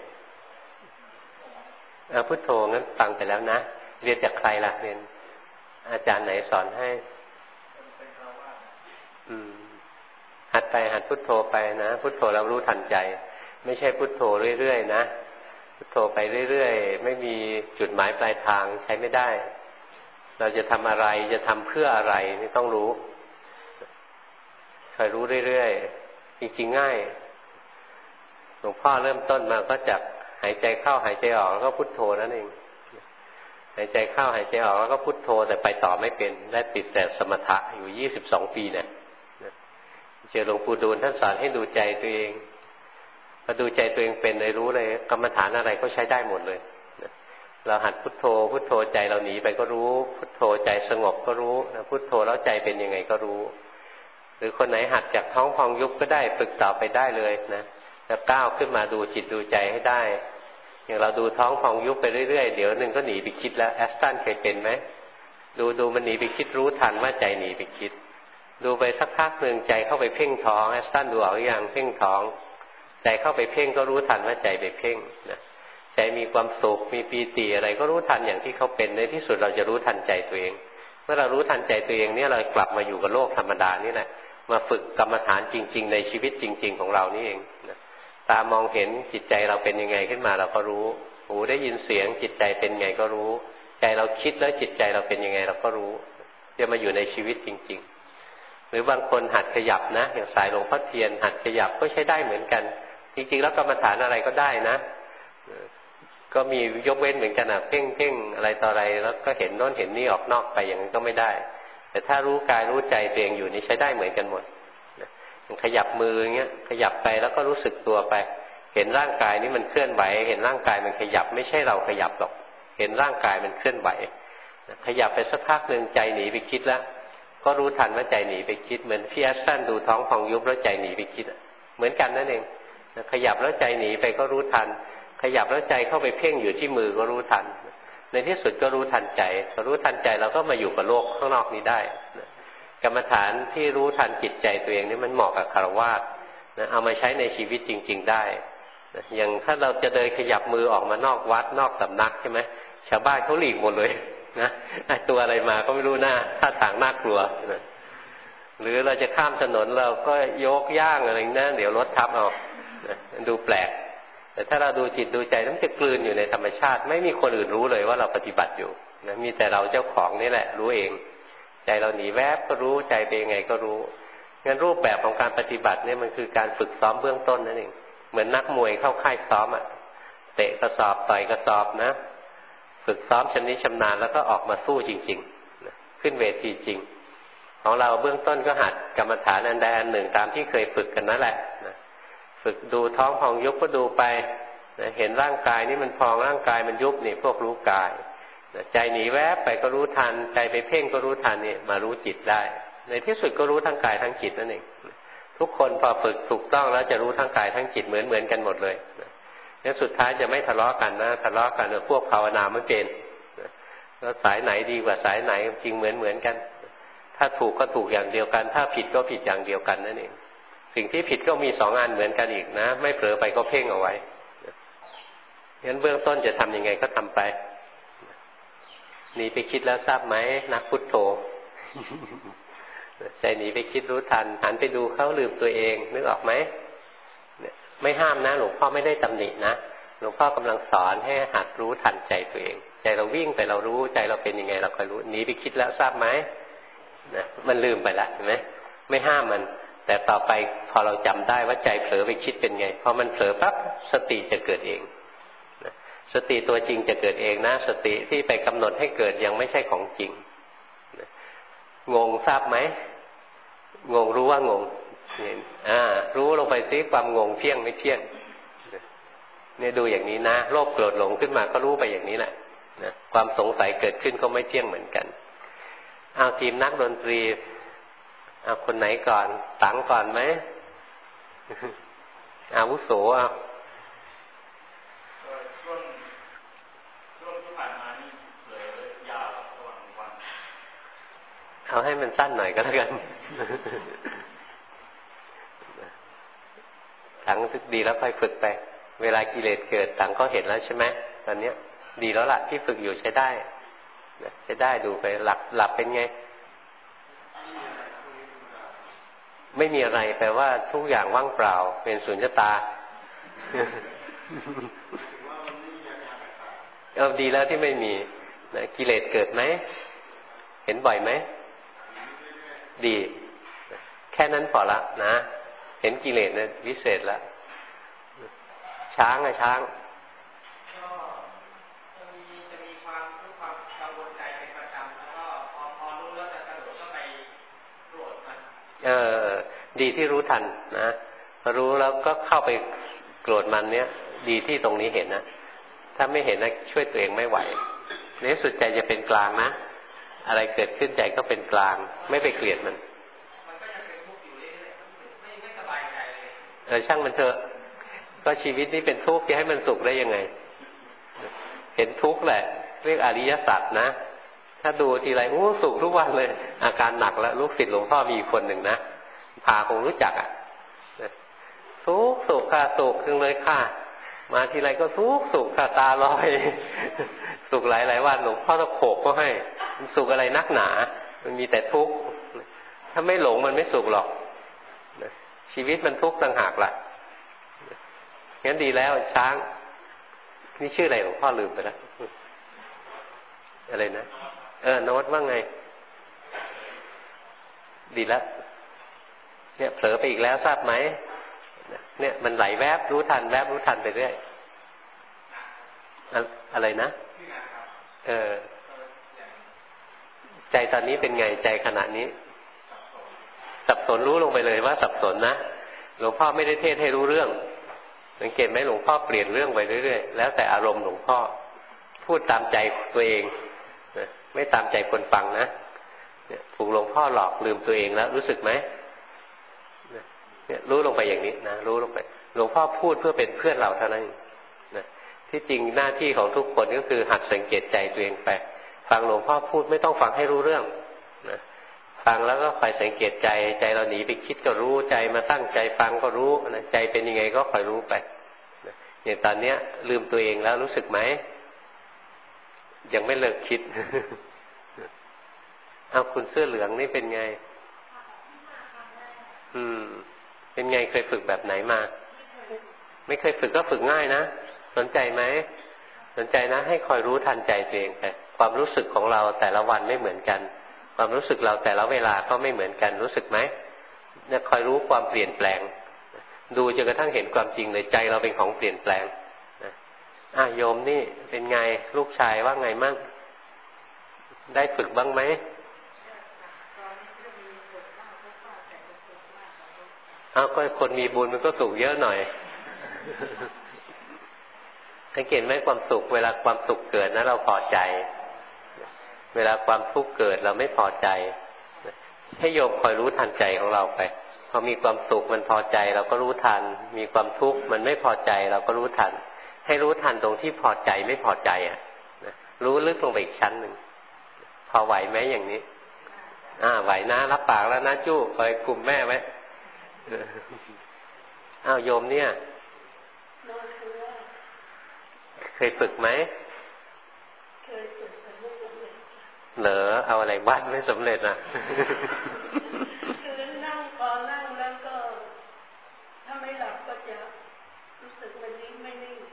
พุทโธงั้นฟังไปแล้วนะเรียนจากใครล่ะเรียนอาจารย์ไหนสอนให้หัดไปหัดพุทโธไปนะพุทโธแล้วรู้ทันใจไม่ใช่พุทโธเรื่อยๆนะพุทโธไปเรื่อยๆไม่มีจุดหมายปลายทางใช้ไม่ได้เราจะทำอะไรจะทำเพื่ออะไรนี่ต้องรู้คอยรู้เรื่อยๆจริงๆง่ายหลวงพ่อเริ่มต้นมาก็จากหายใจเข้าหายใจออกแล้วก็พุทโธนั่นเองหายใจเข้าหายใจออกแล้วก็พุทโธแต่ไปต่อไม่เป็นได้ติดแต่สมถะอยู่22 ปีเนี่ยเจอหลวงปู่ดูลท่านสอนให้ดูใจตัวเองพอดูใจตัวเองเป็นเลยรู้เลยกรรมฐานอะไรก็ใช้ได้หมดเลยเราหัดพุทโธพุทโธใจเราหนีไปก็รู้พุทโธใจสงบก็รู้พุทโธแล้วใจเป็นยังไงก็รู้หรือคนไหนหัดจากท้องพองยุบก็ได้ฝึกต่อไปได้เลยนะแล้วก้าวขึ้นมาดูจิตดูใจให้ได้อย่างเราดูท้องพองยุบไปเรื่อยๆเดี๋ยวนึงก็หนีไปคิดแล้วแอสตันเคยเป็นไหมดูมันหนีไปคิดรู้ทันว่าใจหนีไปคิดดูไปสักพักหนึ่งใจเข้าไปเพ่งท้องแอสตันดูออกอย่างเพ่งท้องใจเข้าไปเพ่งก็รู้ทันว่าใจไปเพ่งนะใจมีความสุขมีปีติอะไรก็รู้ทันอย่างที่เขาเป็นในที่สุดเราจะรู้ทันใจตัวเองเมื่อเรารู้ทันใจตัวเองเนี่ยเรากลับมาอยู่กับโลกธรรมดานี่แหละมาฝึกกรรมฐานจริงๆในชีวิตจริงๆของเรานี่เองนะตามองเห็นจิตใจเราเป็นยังไงขึ้นมาเราก็รู้หูได้ยินเสียงจิตใจเป็นไงก็รู้ใจเราคิดแล้วจิตใจเราเป็นยังไงเราก็รู้จะมาอยู่ในชีวิตจริงๆหรือบางคนหัดขยับนะอย่างสายหลวงพ่อเทียนหัดขยับก็ใช้ได้เหมือนกันจริงๆแล้วกรรมฐานอะไรก็ได้นะก็มียกเว้นเหมือนกันเพ่งอะไรต่ออะไรแล้วก็เห็นโน้นเห็นนี่ออกนอกไปอย่างนั้นก็ไม่ได้แต่ถ้ารู้กายรู้ใจตัวเองอยู่นี่ใช้ได้เหมือนกันหมดขยับมืออย่างเงี้ยขยับไปแล้วก็รู้สึกตัวไปเห็นร่างกายนี้มันเคลื่อนไหวเห็นร่างกายมันขยับไม่ใช่เราขยับหรอกเห็นร่างกายมันเคลื่อนไหวขยับไปสักพักนึงใจหนีไปคิดแล้วก็รู้ทันว่าใจหนีไปคิดเหมือนพี่แอสตันดูท้องพองยุบแล้วใจหนีไปคิดเหมือนกันนั่นเองขยับแล้วใจหนีไปก็รู้ทันขยับแล้วใจเข้าไปเพ่งอยู่ที่มือก็รู้ทันในที่สุดก็รู้ทันใจพอรู้ทันใจเราก็มาอยู่กับโลกข้างนอกนี้ได้กรรมฐานที่รู้ทันจิตใจตัวเองนี่มันเหมาะกับฆราวาสนะเอามาใช้ในชีวิตจริงๆได้อย่างถ้าเราจะเดินขยับมือออกมานอกวัดนอกสำนักใช่ไหมชาวบ้านเขาหลีกหมดเลยนะตัวอะไรมาก็ไม่รู้หน้าท่าทางน่ากลัวนะหรือเราจะข้ามถนนเราก็ยกย่างอะไรนั่นเดี๋ยวรถทับเอาดูแปลกแต่ถ้าเราดูจิตดูใจมันจะกลืนอยู่ในธรรมชาติไม่มีคนอื่นรู้เลยว่าเราปฏิบัติอยู่นะมีแต่เราเจ้าของนี่แหละรู้เองใจเราหนีแวบก็รู้ใจเป็นยังไงก็รู้งั้นรูปแบบของการปฏิบัติเนี่ยมันคือการฝึกซ้อมเบื้องต้นนั่นเองเหมือนนักมวยเข้าค่ายซ้อมเตะกระสอบต่อยกระสอบนะฝึกซ้อมชำนิชำนาญแล้วก็ออกมาสู้จริงๆขึ้นเวทีจริงของเราเบื้องต้นก็หัดกรรมฐานอันใดอันหนึ่งตามที่เคยฝึกกันนั่นแหละฝึกดูท้องพองยุบก็ดูไปเห็นร่างกายนี่มันพองร่างกายมันยุบนี่พวกรู้กายใจหนีแวบไปก็รู้ทันใจไปเพ่งก็รู้ทันนี่มารู้จิตได้ในที่สุดก็รู้ทั้งกายทั้งจิตนั่นเองทุกคนพอฝึกถูกต้องแล้วจะรู้ทั้งกายทั้งจิตเหมือนกันหมดเลยแล้วสุดท้ายจะไม่ทะเลาะกันนะทะเลาะกันพวกภาวนาไม่เป็นแล้วสายไหนดีกว่าสายไหนจริงเหมือนกันถ้าถูกก็ถูกอย่างเดียวกันถ้าผิดก็ผิดอย่างเดียวกันนั่นเองสิ่งที่ผิดก็มี2 อันเหมือนกันอีกนะไม่เผลอไปก็เพ่งเอาไว้งั้นเบื้องต้นจะทำยังไงก็ทำไปหนีไปคิดแล้วทราบไหมนักพุทโธใจหนีไปคิดรู้ทันหันไปดูเขาลืมตัวเองนึกออกไหมไม่ห้ามนะหลวงพ่อไม่ได้ตำหนินะหลวงพ่อกำลังสอนให้หัดรู้ทันใจตัวเองใจเราวิ่งไปเรารู้ใจเราเป็นยังไงเราคอยรู้หนีไปคิดแล้วทราบไหมนะมันลืมไปละเห็นไหมไม่ห้ามมันแต่ต่อไปพอเราจำได้ว่าใจเผลอไปคิดเป็นไงพอมันเผลอปั๊บสติจะเกิดเองสติตัวจริงจะเกิดเองนะสติที่ไปกำหนดให้เกิดยังไม่ใช่ของจริงงงทราบไหมงงรู้ว่างงรู้ลงไปซิความงงเที่ยงไม่เที่ยงเนี่ยดูอย่างนี้นะโลภโกรธหลงขึ้นมาก็รู้ไปอย่างนี้แหละนะความสงสัยเกิดขึ้นก็ไม่เที่ยงเหมือนกันเอาทีมนักดนตรีเอาคนไหนก่อนตังก่อนไหมอาวุโสเอาเอาให้มันสั้นหน่อยก็แล้วกันตังดีแล้วค่อยฝึกไปเวลากิเลสเกิดตังก็เห็นแล้วใช่ไหมตอนนี้ดีแล้วล่ะที่ฝึกอยู่ใช้ได้ใช้ได้ดูไปหลับเป็นไงไม่มีอะไรแปลว่าทุกอย่างว่างเปล่าเป็นสุญญตาดีแล้วที่ไม่มีกิเลสเกิดไหมเห็นบ่อยไหมดีแค่นั้นพอละนะเห็นกิเลสเนี่ยวิเศษแล้วช้างช้างจะมีความกังวลใจเป็นประจำแล้วก็พอรู้แล้วจะกระโดดเข้าไปโกรธมันดีที่รู้ทันนะพอรู้แล้วก็เข้าไปโกรธมันเนี้ยดีที่ตรงนี้เห็นนะถ้าไม่เห็นนะช่วยตัวเองไม่ไหวในที่สุดใจจะเป็นกลางนะอะไรเกิดขึ้นใจก็เป็นกลางไม่ไปเกลียดมันก็ยังเป็นทุกข์อยู่เรื่อยๆไม่สบายใจเลยช่างมันเถอะก็ชีวิตนี้เป็นทุกข์จะให้มันสุขได้ยังไงเห็นทุกข์แหละเรียกอริยสัจนะถ้าดูทีไรสุขทุกวันเลยอาการหนักแล้วลูกศิษย์หลวงพ่อมีคนหนึ่งนะพาคงรู้จักสุขค่ะสุขขึ้นเลยค่ะมาทีไรก็สุขค่ะตาลอยสุขหลายวันหลวงพ่อต้องโขกก็ให้มันสุขอะไรนักหนามันมีแต่ทุกข์ถ้าไม่หลงมันไม่สุขหรอกชีวิตมันทุกข์ต่างหากล่ะงั้นดีแล้วช้างนี่ชื่ออะไรหลวงพ่อลืมไปแล้วอะไรนะโน้ตว่าไงดีแล้วเนี่ยเผลอไปอีกแล้วทราบไหมเนี่ยมันไหลแวบรู้ทันแวบรู้ทันไปเรื่อยอะไรนะใจตอนนี้เป็นไงใจขณะนี้สับสนรู้ลงไปเลยว่าสับสนนะหลวงพ่อไม่ได้เทศให้รู้เรื่องสังเกตไหมหลวงพ่อเปลี่ยนเรื่องไปเรื่อยๆแล้วแต่อารมณ์หลวงพ่อพูดตามใจตัวเองไม่ตามใจคนฟังนะเนี่ยถูกหลวงพ่อหลอกลืมตัวเองแล้วรู้สึกไหมเนี่ยรู้ลงไปอย่างนี้นะรู้ลงไปหลวงพ่อพูดเพื่อเป็นเพื่อนเราเท่านั้นนะที่จริงหน้าที่ของทุกคนก็คือหัดสังเกตใจตัวเองไปฟังหลวงพ่อพูดไม่ต้องฟังให้รู้เรื่องนะฟังแล้วก็คอยสังเกตใจเราหนีไปคิดก็รู้ใจมาตั้งใจฟังก็รู้นะใจเป็นยังไงก็คอยรู้ไปนะอย่างตอนเนี้ยลืมตัวเองแล้วรู้สึกไหมยังไม่เลิกคิด เอาคุณเสื้อเหลืองนี่เป็นไงเป็นไงเคยฝึกแบบไหนมาไม่เคยฝึกก็ฝึกง่ายนะสนใจไหมสนใจนะให้คอยรู้ทันใจตัวเองไปความรู้สึกของเราแต่ละวันไม่เหมือนกันความรู้สึกเราแต่ละเวลาก็ไม่เหมือนกันรู้สึกไหมเนี่ยคอยรู้ความเปลี่ยนแปลงดูจนกระทั่งเห็นความจริงเลยใจเราเป็นของเปลี่ยนแปลงโยมนี่เป็นไงลูกชายว่าไงมั่งได้ฝึกบ้างไหมก็คนมีบุญมันก็สุขเยอะหน่อยสังเกตไหมความสุขเวลาความสุขเกิดนะเราพอใจเวลาความทุกข์เกิดเราไม่พอใจให้โยมคอยรู้ทันใจของเราไปพอมีความสุขมันพอใจเราก็รู้ทันมีความทุกข์มันไม่พอใจเราก็รู้ทันให้รู้ทันตรงที่พอใจไม่พอใจรู้ลึกลงไปอีกชั้นหนึ่งพอไหวไหมอย่างนี้ไหวนะรับปากแล้วนะจู้คอยกลุ่มแม่ไว้โยมเนี่ยเคยฝึกไหมเคยฝึกแต่ไม่สำเร็จเหรอเอาอะไรบ้านไม่สำเร็จคือนั่งพอนั่งแล้วก็ถ้าไม่หลับก็จะรู้สึกมันนิ่งไม่นิ่ง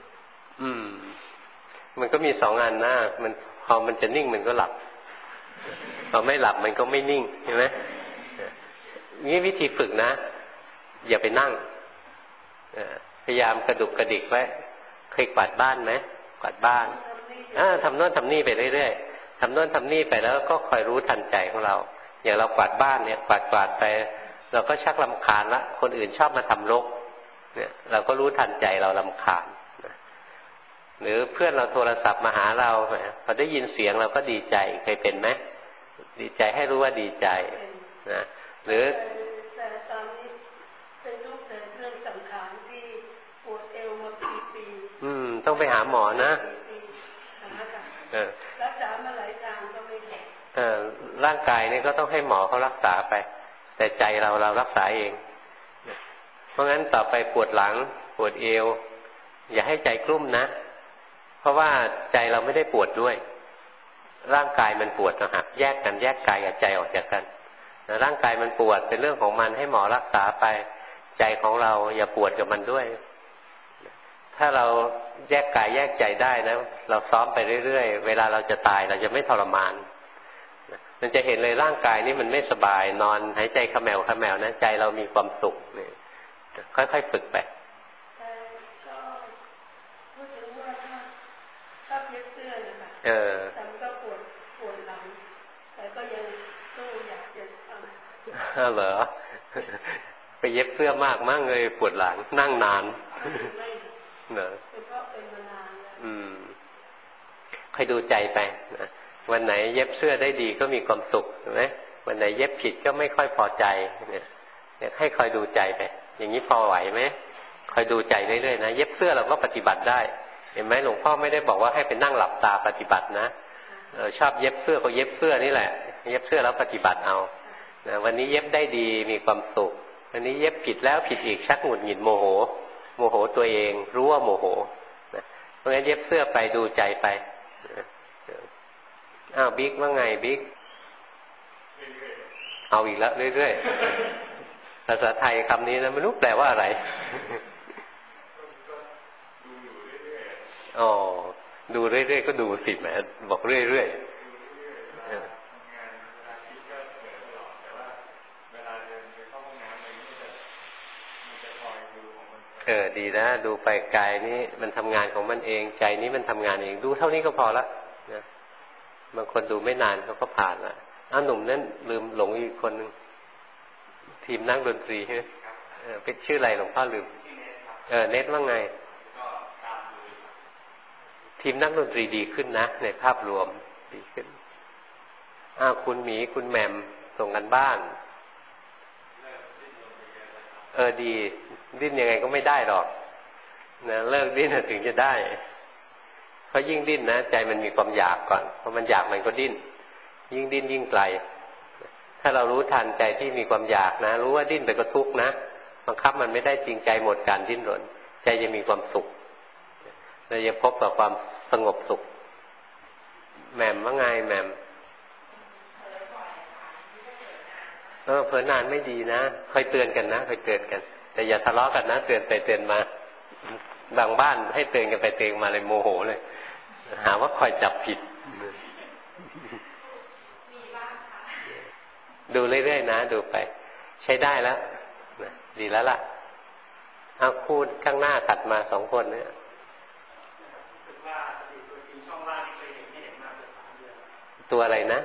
มันก็มี2 อันนะมันพอมันจะนิ่งมันก็หลับพอไม่หลับมันก็ไม่นิ่งเห็นไหมนี่วิธีฝึกนะอย่าไปนั่งพยายามกระดุกกระดิกไว้เคยกวาดบ้านไหมกวาดบ้านทำโน่นทำนี่ไปเรื่อยๆทำโน่นทำนี่ไปแล้วก็คอยรู้ทันใจของเราอย่างเรากวาดบ้านเนี่ยกวาดไปเราก็ชักรำคาญละคนอื่นชอบมาทำรกเนี่ยเราก็รู้ทันใจเรารำคาญหรือเพื่อนเราโทรศัพท์มาหาเราพอได้ยินเสียงเราก็ดีใจเคยเป็นไหมดีใจให้รู้ว่าดีใจนะหรือแต่ตอนนี้เป็นรูปแต่เรื่องสังขารที่ปวดเอวมาปีต้องไปหาหมอนะรักษามาหลายทางก็ไม่ได้ร่างกายนี่ก็ต้องให้หมอเขารักษาไปแต่ใจเรารักษาเองเพราะงั้นต่อไปปวดหลังปวดเอวอย่าให้ใจกลุ้มนะเพราะว่าใจเราไม่ได้ปวดด้วยร่างกายมันปวดต่างหากแยกกันแยกกายกับใจออกจากกันร่างกายมันปวดเป็นเรื่องของมันให้หมอรักษาไปใจของเราอย่าปวดกับมันด้วยถ้าเราแยกกายแยกใจได้นะเราซ้อมไปเรื่อยๆเวลาเราจะตายเราจะไม่ทรมานมันจะเห็นเลยร่างกายนี้มันไม่สบายนอนหายใจขมแมวนะใจเรามีความสุขเนี่ยค่อยๆฝึกไปแต่ก็ปวดหลังแต่ก็ยังสู้อยากจะทำเหรอไปเย็บเสื้อมากมั่งเลยปวดหลังนั่งนานเนอะเป็นมานานแล้วค่อยดูใจไปนะวันไหนเย็บเสื้อได้ดีก็มีความสุขเห็นไหมวันไหนเย็บผิดก็ไม่ค่อยพอใจเนี่ยให้คอยดูใจไปอย่างนี้พอไหวไหมคอยดูใจเรื่อยๆนะเย็บเสื้อเราก็ปฏิบัติได้เห็นไหมหลวงพ่อไม่ได้บอกว่าให้ไปนั่งหลับตาปฏิบัตินะชอบเย็บเสื้อก็เย็บเสื้อนี่แหละเย็บเสื้อแล้วปฏิบัติเอานะวันนี้เย็บได้ดีมีความสุขวันนี้เย็บผิดแล้วผิดอีกชักหงุดหงิดโมโหตัวเองรู้ว่าโมโหนะเพราะงั้นเย็บเสื้อไปดูใจไปบิ๊กว่าไงบิ๊กเอาอีกแล้วเรื่อยๆภาษาไทยคำนี้นะไม่รู้แปลว่าอะไรดูเรื่อยๆก็ดูสิแหมบอกเรื่อยๆดีนะดูไปกายนี้มันทำงานของมันเองใจนี้มันทำงานเองดูเท่านี้ก็พอละนะบางคนดูไม่นานเขาก็ผ่านละหนุ่มนั้นลืมหลงอีกคนนึงทีมนักดนตรีใช่ไหมเป็นชื่ออะไรหลวงพ่อลืมเน็ตว่าไงทีมนักดนตรีดีขึ้นนะในภาพรวมดีขึ้นคุณหมีคุณแหม่มส่งกันบ้านดีดิ้นยังไงก็ไม่ได้หรอกนะเลิกดิ้นถึงจะได้เพราะยิ่งดิ้นนะใจมันมีความอยากก่อนพอมันอยากมันก็ดิ้นยิ่งดิ้นยิ่งไกลถ้าเรารู้ทันใจที่มีความอยากนะรู้ว่าดิ้นไปก็ทุกข์นะบังคับมันไม่ได้จริงใจหมดการดิ้นรนใจจะมีความสุขเราจะพบกับความสงบสุขแหม่มว่าไงแหม่มเผลอนานไม่ดีนะค่อยเตือนกันนะค่อยเตือนกันแต่อย่าทะเลาะกันนะเตือนไปเตือนมาบางบ้านให้เตือนกันไปเตือนมาเลยโมโหเลยหาว่าคอยจับผิดดูเรื่อยๆนะดูไปใช้ได้แล้วดีแล้วล่ะเอาคู่ข้างหน้าถัดมา2 คนเนี่ยตัวอะไรนะ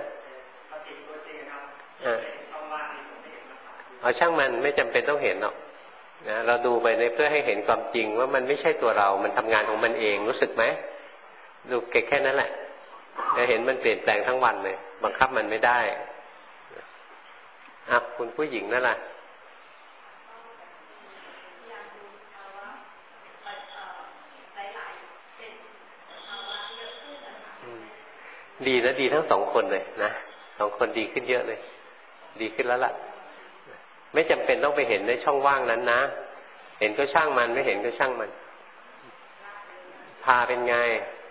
เอาช่างมันไม่จำเป็นต้องเห็นหรอกนะเราดูไปในเพื่อให้เห็นความจริงว่ามันไม่ใช่ตัวเรามันทำงานของมันเองรู้สึกไหมดูแค่นั้นแหละจะเห็นมันเปลี่ยนแปลงทั้งวันเลยบังคับมันไม่ได้คุณผู้หญิงนั่นแหละดีนะดีทั้งสองคนเลยนะสองคนดีขึ้นเยอะเลยดีขึ้นแล้วล่ะไม่จำเป็นต้องไปเห็นในช่องว่างนั้นนะเห็นก็ช่างมันไม่เห็นก็ช่างมันพาเป็นไง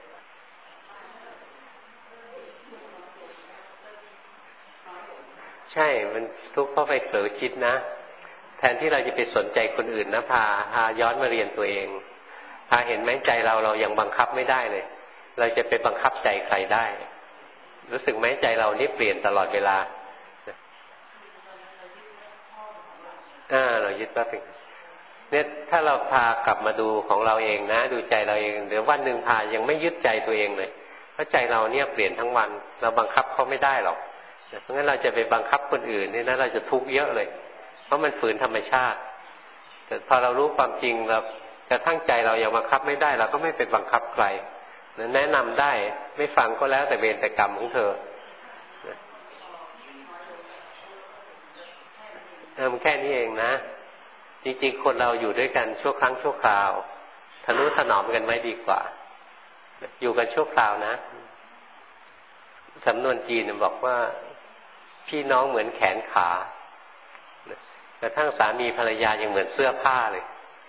ใช่มันทุกข์เพราะไปเผลอคิดนะแทนที่เราจะไปสนใจคนอื่นนะพาย้อนมาเรียนตัวเองพาเห็นไหมใจเรายังบังคับไม่ได้เลยเราจะไปบังคับใจใครได้รู้สึกไหมใจเรานี่เปลี่ยนตลอดเวลาเรายึดว่าเป็นเนี่ยถ้าเราพากลับมาดูของเราเองนะดูใจเราเองเดี๋ยววันหนึ่งพายังไม่ยึดใจตัวเองเลยเพราะใจเราเนี่ยเปลี่ยนทั้งวันเราบังคับเขาไม่ได้หรอกเพราะงั้นเราจะไปบังคับคนอื่นนี่นะเราจะทุกข์เยอะเลยเพราะมันฝืนธรรมชาติแต่พอเรารู้ความจริงเรากระทั่งใจเรายังบังคับไม่ได้เราก็ไม่ไปบังคับใครแนะนำได้ไม่ฟังก็แล้วแต่เวรแต่กรรมของเธอมันแค่นี้เองนะจริงๆคนเราอยู่ด้วยกันชั่วครั้งชั่วคราวทะนุถนอมกันไว้ดีกว่าอยู่กันชั่วคราวนะสำนวนจีนบอกว่าพี่น้องเหมือนแขนขากระทั่งสามีภรรยายังเหมือนเสื้อผ้าเลย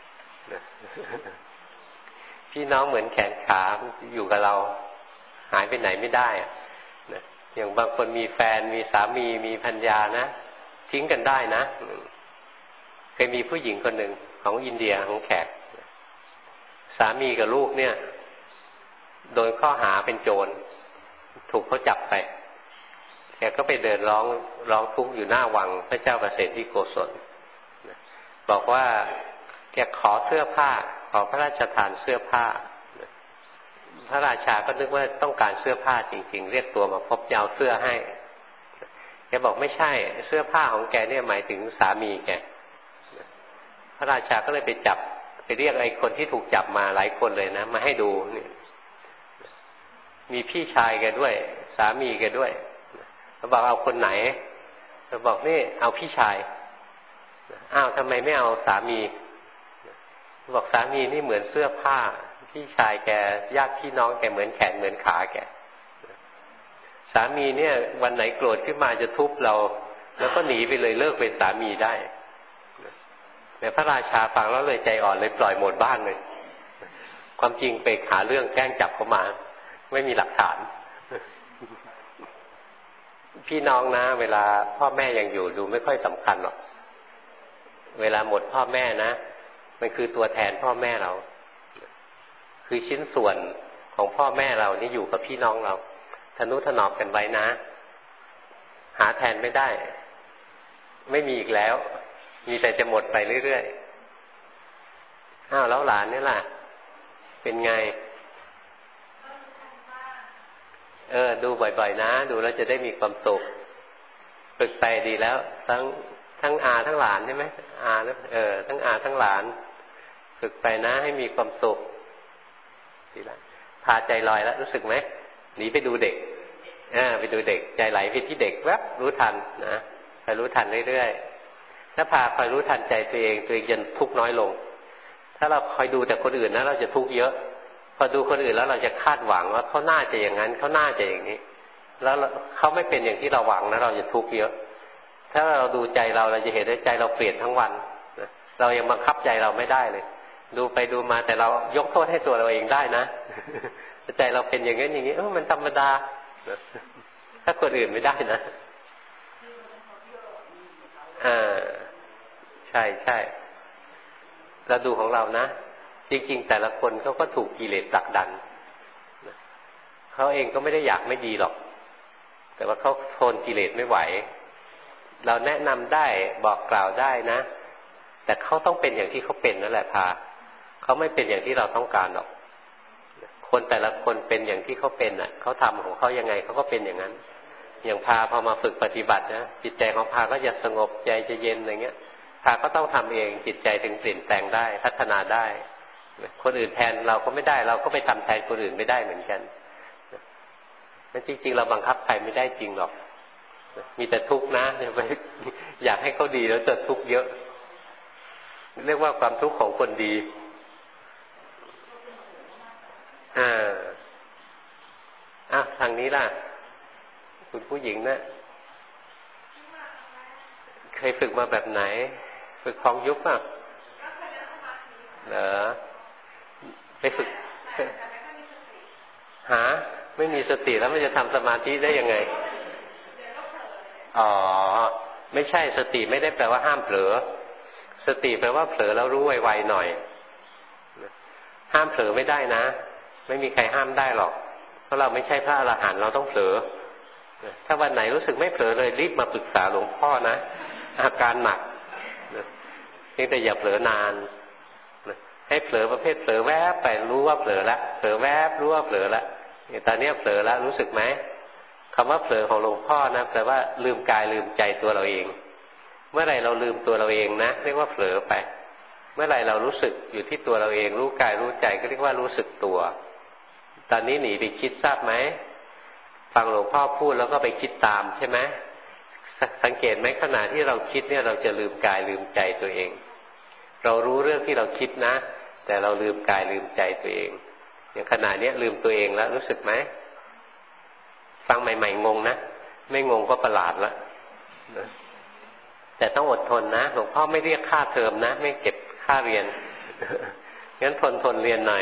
พี่น้องเหมือนแขนขาอยู่กับเราหายไปไหนไม่ได้อย่างบางคนมีแฟนมีสามีมีภรรยานะทิ้งกันได้นะเคยมีผู้หญิงคนหนึ่งของอินเดียของแขกสามีกับลูกเนี่ยโดนข้อหาเป็นโจรถูกเขาจับไปแกก็ไปเดินร้องทุกข์อยู่หน้าวังพระเจ้าประเสนที่โกศลบอกว่าแกขอเสื้อผ้าขอพระราชทานเสื้อผ้าพระราชาก็นึกว่าต้องการเสื้อผ้าจริงๆเรียกตัวมาพบจะเอาเสื้อให้แกบอกไม่ใช่เสื้อผ้าของแกเนี่ยหมายถึงสามีแกพระราชาก็เลยไปจับไปเรียกไอ้คนที่ถูกจับมาหลายคนเลยนะมาให้ดูนี่มีพี่ชายแกด้วยสามีแกด้วยเขาบอกเอาคนไหนเขาบอกนี่เอาพี่ชายอ้าวทำไมไม่เอาสามีบอกสามีนี่เหมือนเสื้อผ้าพี่ชายแกญาติพี่น้องแกเหมือนแขนเหมือนขาแกสามีเนี่ยวันไหนโกรธขึ้นมาจะทุบเราแล้วก็หนีไปเลยเลิกเป็นสามีได้แต่พระราชาฟังแล้วเลยใจอ่อนเลยปล่อยหมดบ้านเลยความจริงไปหาเรื่องแกล้งจับเขามาไม่มีหลักฐานพี่น้องนะเวลาพ่อแม่ยังอยู่ดูไม่ค่อยสำคัญหรอกเวลาหมดพ่อแม่นะมันคือตัวแทนพ่อแม่เราคือชิ้นส่วนของพ่อแม่เรานี่อยู่กับพี่น้องเราทนุถนอมกันไว้นะหาแทนไม่ได้ไม่มีอีกแล้วมีแต่จะหมดไปเรื่อยๆแล้วหลานนี่ล่ะเป็นไงดูบ่อยๆนะดูแล้วจะได้มีความสุขฝึกไปดีแล้วทั้งอาทั้งหลานใช่ไหมอาแล้วทั้งอาทั้งหลานฝึกไปนะให้มีความสุขดีแล้วพาใจลอยแล้วรู้สึกไหมหนีไปดูเด็กไปดูเด็กใจไหลไปที่เด็กแวบรู้ทันนะคอยรู้ทันเรื่อยๆถ้าพาคอยรู้ทันใจตัวเองจะทุกข์น้อยลงถ้าเราคอยดูแต่คนอื่นนะเราจะทุกข์เยอะพอดูคนอื่นแล้วเราจะคาดหวังว่าเขาน่าจะอย่างนั้นเขาน่าจะอย่างนี้แล้วเขาไม่เป็นอย่างที่เราหวังนะเราจะทุกข์เยอะถ้าเราดูใจเราจะเห็นได้ใจเราเปลี่ยนทั้งวันเรายังบังคับใจเราไม่ได้เลยดูไปดูมาแต่เรายกโทษให้ตัวเราเองได้นะใจเราเป็นอย่างนั้นอย่างนี้มันธรรมดาถ้าคนอื่นไม่ได้นะใช่ใช่เราดูของเรานะจริงๆแต่ละคนเขาก็ถูกกิเลสผลักดันเขาเองก็ไม่ได้อยากไม่ดีหรอกแต่ว่าเขาทนกิเลสไม่ไหวเราแนะนำได้บอกกล่าวได้นะแต่เขาต้องเป็นอย่างที่เขาเป็นนั่นแหละพาเขาไม่เป็นอย่างที่เราต้องการหรอกคคนแต่ละคนเป็นอย่างที่เขาเป็นเขาทำของเขายังไงเขาก็เป็นอย่างนั้นอย่างพาพอมาฝึกปฏิบัตินะจิตใจของพาก็จะสงบใจจะเย็นอะไรเงี้ยพาก็ต้องทำเองจิตใจถึงเปลี่ยนแปลงได้พัฒนาได้คนอื่นแทนเราก็ไม่ได้เราก็ไปทำแทนคนอื่นไม่ได้เหมือนกันนั่นจริงๆเราบังคับใครไม่ได้จริงหรอกมีแต่ทุกข์นะอยากให้เขาดีแล้วจะทุกข์เยอะเรียกว่าความทุกข์ของคนดีทางนี้ล่ะคุณผู้หญิงนะเคยฝึกมาแบบไหนฝึกคลองยุบป่ะเหรอไปฝึกไม่มีสติแล้วมันจะทำสมาธิได้ยังไงไม่ใช่สติไม่ได้แปลว่าห้ามเผลอสติแปลว่าเผลอแล้วรู้ไวๆหน่อยห้ามเผลอไม่ได้นะไม่มีใครห้ามได้หรอกเพราะเราไม่ใช่พระอรหันต์เราต้องเผลอถ้าวันไหนรู้สึกไม่เผลอเลยรีบมาปรึกษาหลวงพ่อนะอาการหนักเพียงแต่อย่าเผลอนานให้เผลอประเภทเผลอแวบไปรู้ว่าเผลอละเผลอแวบรู้ว่าเผลอละตอนนี้เผลอแล้วรู้สึกไหมคำว่าเผลอของหลวงพ่อนะแปลว่าลืมกายลืมใจตัวเราเองเมื่อไหร่เราลืมตัวเราเองนะเรียกว่าเผลอไปเมื่อไหร่เรารู้สึกอยู่ที่ตัวเราเองรู้กายรู้ใจก็เรียกว่ารู้สึกตัวตอนนี้หนีไปคิดทราบไหมฟังหลวงพ่อพูดแล้วก็ไปคิดตามใช่ไหมสังเกตไหมขณะที่เราคิดเนี่ยเราจะลืมกายลืมใจตัวเองเรารู้เรื่องที่เราคิดนะแต่เราลืมกายลืมใจตัวเองอย่างขณะนี้ลืมตัวเองแล้วรู้สึกไหมฟังใหม่ๆงงนะไม่งงก็ประหลาดละแต่ต้องอดทนนะหลวงพ่อไม่เรียกค่าเทอมนะไม่เก็บค่าเรียนงั้นทนเรียนหน่อย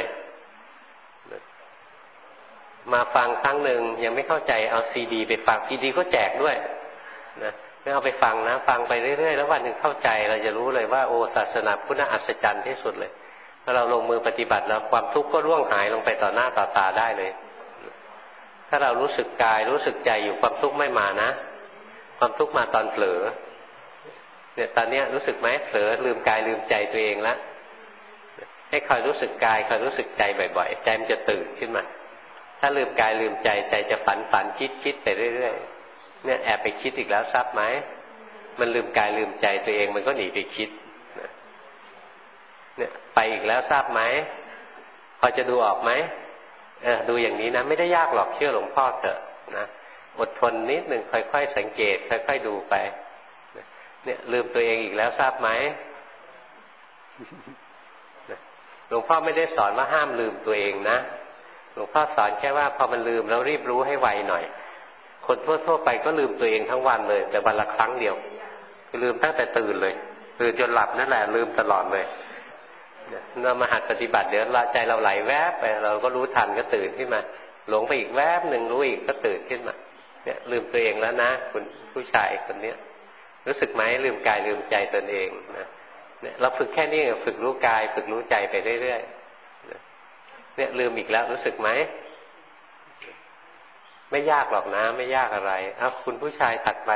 มาฟังครั้งหนึ่งยังไม่เข้าใจเอาซีดีไปฟังซีดีก็แจกด้วยนะไม่เอาไปฟังนะฟังไปเรื่อยๆแล้ววันหนึ่งเข้าใจเราจะรู้เลยว่าโอ้ศาสนาพุทธอัศจรรย์ที่สุดเลยถ้าเราลงมือปฏิบัติแล้วความทุกข์ก็ร่วงหายลงไปต่อหน้าต่อตาได้เลยถ้าเรารู้สึกกายรู้สึกใจอยู่ความทุกข์ไม่มานะความทุกข์มาตอนเผลอเนี่ยตอนนี้รู้สึกไหมเผลอลืมกายลืมใจตัวเองแล้วให้คอยรู้สึกกายคอยรู้สึกใจบ่อยๆใจมันจะตื่นขึ้นมาถ้าลืมกายลืมใจใจจะฝันคิดไปเรื่อยๆเนี่ยแอบไปคิดอีกแล้วทราบไหมมันลืมกายลืมใจตัวเองมันก็หนีไปคิดเนี่ยไปอีกแล้วทราบไหมพอจะดูออกไหมดูอย่างนี้นะไม่ได้ยากหรอกเชื่อหลวงพ่อเถอะนะอดทนนิดหนึ่งค่อยๆสังเกตค่อยๆดูไปเนี่ยลืมตัวเองอีกแล้วทราบไหมหลวงพ่อไม่ได้สอนว่าห้ามลืมตัวเองนะหลวงพ่อสอนแค่ว่าพอมันลืมแล้วรีบรู้ให้ไวหน่อยคนทั่วๆไปก็ลืมตัวเองทั้งวันเลยแต่วันละครั้งเดียวคือลืมตั้งแต่ตื่นเลยตื่นจนหลับนั่นแหละลืมตลอดเลยเรามาหัดปฏิบัติเดี๋ยวใจเราไหลแวบไปเราก็รู้ทันก็ตื่นขึ้นมาหลงไปอีกแวบหนึ่งรู้อีกก็ตื่นขึ้นมาเนี่ยลืมตัวเองแล้วนะคุณผู้ชายคนเนี้ยรู้สึกไหมลืมกายลืมใจตนเองนะเนี่ยเราฝึกแค่นี้ฝึกรู้กายฝึกรู้ใจไปเรื่อยๆเนี่ยลืมอีกแล้วรู้สึกไหมไม่ยากหรอกนะไม่ยากอะไรคุณผู้ชายตัดไป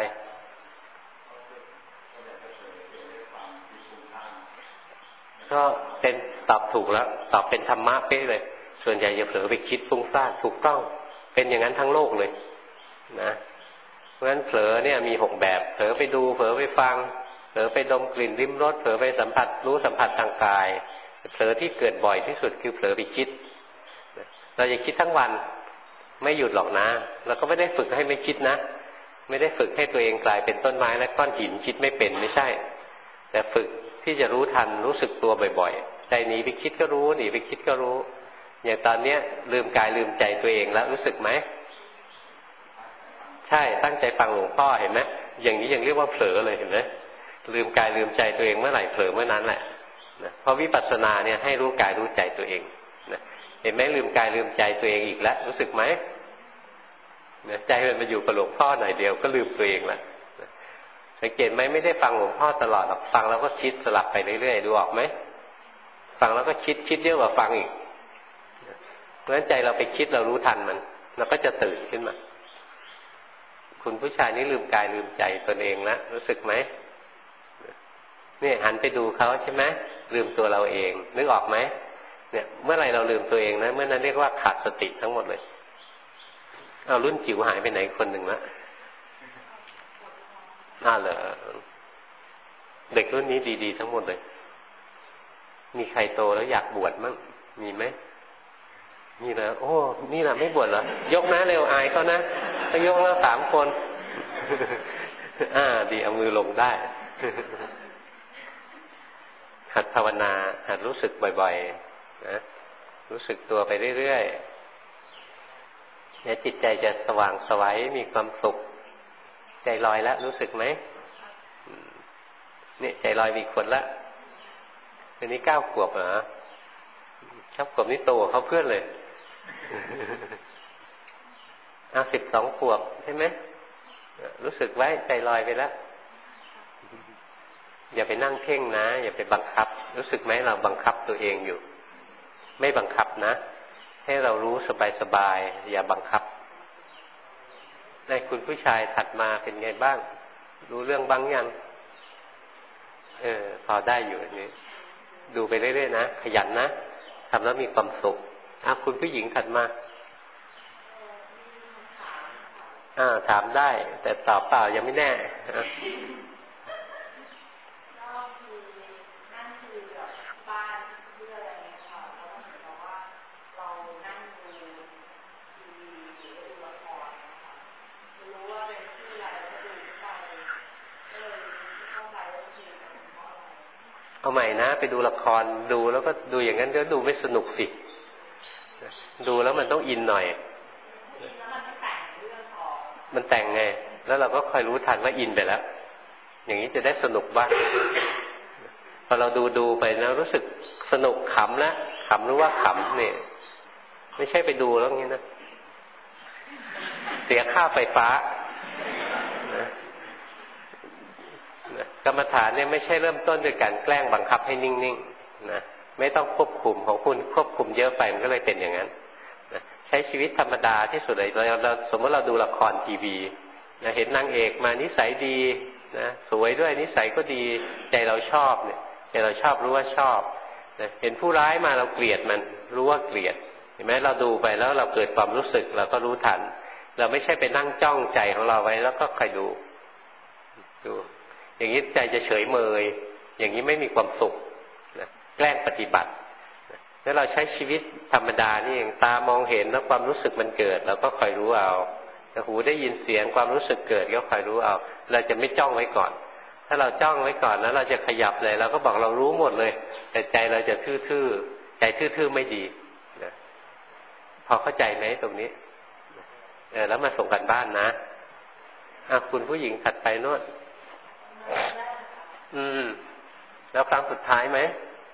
ก็เป็นตอบถูกแล้วตอบเป็นธรรมะเป๊ะเลยส่วนใหญ่จะเผลอไปคิดฟุ้งซ่านถูกต้องเป็นอย่างนั้นทั้งโลกเลยนะเพราะฉะนั้นเผลอเนี่ยมี6แบบเผลอไปดูเผลอไปฟังเผลอไปดมกลิ่นลิ้มรสเผลอไปสัมผัสรู้สัมผัสทางกายเผลอที่เกิดบ่อยที่สุดคือเผลอไปคิดเราจะคิดทั้งวันไม่หยุดหรอกนะเราก็ไม่ได้ฝึกให้ไม่คิดนะไม่ได้ฝึกให้ตัวเองกลายเป็นต้นไม้และก้อนหินคิดไม่เป็นไม่ใช่แต่ฝึกที่จะรู้ทันรู้สึกตัวบ่อยๆใจหนีไปคิดก็รู้หนีไปคิดก็รู้อย่างตอนเนี้ยลืมกายลืมใจตัวเองแล้วรู้สึกไหมใช่ตั้งใจฟังหลวงพ่อเห็นไหมอย่างนี้ยังเรียกว่าเผลอเลยเห็นไหมลืมกายลืมใจตัวเองเมื่อไหร่เผลอเมื่อนั้นแหละนะเพราะวิปัสสนาเนี่ยให้รู้กายรู้ใจตัวเองนะเห็นไหมลืมกายลืมใจตัวเองอีกแล้วรู้สึกไหมนะใจมันมาอยู่กับหลวงพ่อหน่อยเดียวก็ลืมตัวเองละสังเกตไหมไม่ได้ฟังหลวงพ่อตลอดหรอกฟังแล้วก็คิดสลับไปเรื่อยๆดูออกไหมฟังแล้วก็คิดเยอะกว่าฟังอีกเพราะฉะนั้นใจเราไปคิดเรารู้ทันมันเราก็จะตื่นขึ้นมาคุณผู้ชายนี่ลืมกายลืมใจตนเองแล้วรู้สึกไหมนี่หันไปดูเขาใช่ไหมลืมตัวเราเองนึกออกไหมเนี่ยเมื่อไหร่เราลืมตัวเองนะเมื่อนั้นเรียกว่าขาดสติทั้งหมดเลยเอารุ่นจิ๋วหายไปไหนคนหนึ่งละเหรอเด็กรุ่นนี้ดีๆทั้งหมดเลยมีใครโตแล้วอยากบวชมั้งมีไหมนี่นะโอ้นี่นะไม่บวชเหรอยกนะเร็วอายเขานะถ้ายกแล้ว3 คนดีเอามือลงได้หัดภาวนาหัดรู้สึกบ่อยๆนะรู้สึกตัวไปเรื่อยๆเนี่ยจิตใจจะสว่างไสวมีความสุขใจลอยแล้วรู้สึกไหมนี่ใจลอยมีคนละทีนี้9 ขวบเหรอ9 ขวบนี่โตกว่าเขาเพื่อนเลย12 ขวบใช่ไหมรู้สึกไว้ใจลอยไปแล้วอย่าไปนั่งเพ่งนะอย่าไปบังคับรู้สึกไหมเราบังคับตัวเองอยู่ไม่บังคับนะให้เรารู้สบายๆอย่าบังคับในคุณผู้ชายถัดมาเป็นไงบ้างรู้เรื่องบ้างยังพอได้อยู่อันนี้ดูไปเรื่อยๆนะขยันนะทำแล้วมีความสุขคุณผู้หญิงถัดมาถามได้แต่ตอบเปล่ายังไม่แน่เอาใหม่นะไปดูละครดูแล้วก็ดูอย่างนั้นก็ดูไม่สนุกสิดูแล้วมันต้องอินหน่อยมันแต่งไงแล้วเราก็คอยรู้ทันว่าอินไปแล้วอย่างนี้จะได้สนุกบ้างพอเราดูไปแล้วรู้สึกสนุกขำแล้วขำรู้ว่าขำเนี่ยไม่ใช่ไปดูแล้วอย่างนี้นะเสียค่าไฟฟ้ากรรมฐานเนี่ยไม่ใช่เริ่มต้นด้วยการแกล้งบังคับให้นิ่งๆนะไม่ต้องควบคุมของคุณควบคุมเยอะไปมันก็เลยเป็นอย่างนั้นนะใช้ชีวิตธรรมดาที่สุดเลยเราสมมติเราดูละครทีวีนะเห็นนางเอกมานิสัยดีนะสวยด้วยนิสัยก็ดีใจเราชอบเนี่ยใจเราชอบรู้ว่าชอบนะเห็นผู้ร้ายมาเราเกลียดมันรู้ว่าเกลียดเห็นไหมเราดูไปแล้วเราเกิดความรู้สึกเราก็รู้ทันเราไม่ใช่ไปนั่งจ้องใจของเราไว้แล้วก็คอยดูอย่างนี้ใจจะเฉยเมยอย่างนี้ไม่มีความสุขนะแกล้งปฏิบัติแล้วเราใช้ชีวิตธรรมดานี่เองตามองเห็นแล้วความรู้สึกมันเกิดเราก็คอยรู้เอาหูได้ยินเสียงความรู้สึกเกิดก็คอยรู้เอาเราจะไม่จ้องไว้ก่อนถ้าเราจ้องไว้ก่อนแล้วเราจะขยับเลยเราก็บอกเรารู้หมดเลยแต่ใจเราจะทื่อๆใจทื่อๆไม่ดีนะพอเข้าใจไหมตรงนี้แล้วมาส่งกันบ้านนะคุณผู้หญิงถัดไปโน่นแล้วครั้งสุดท้ายไหม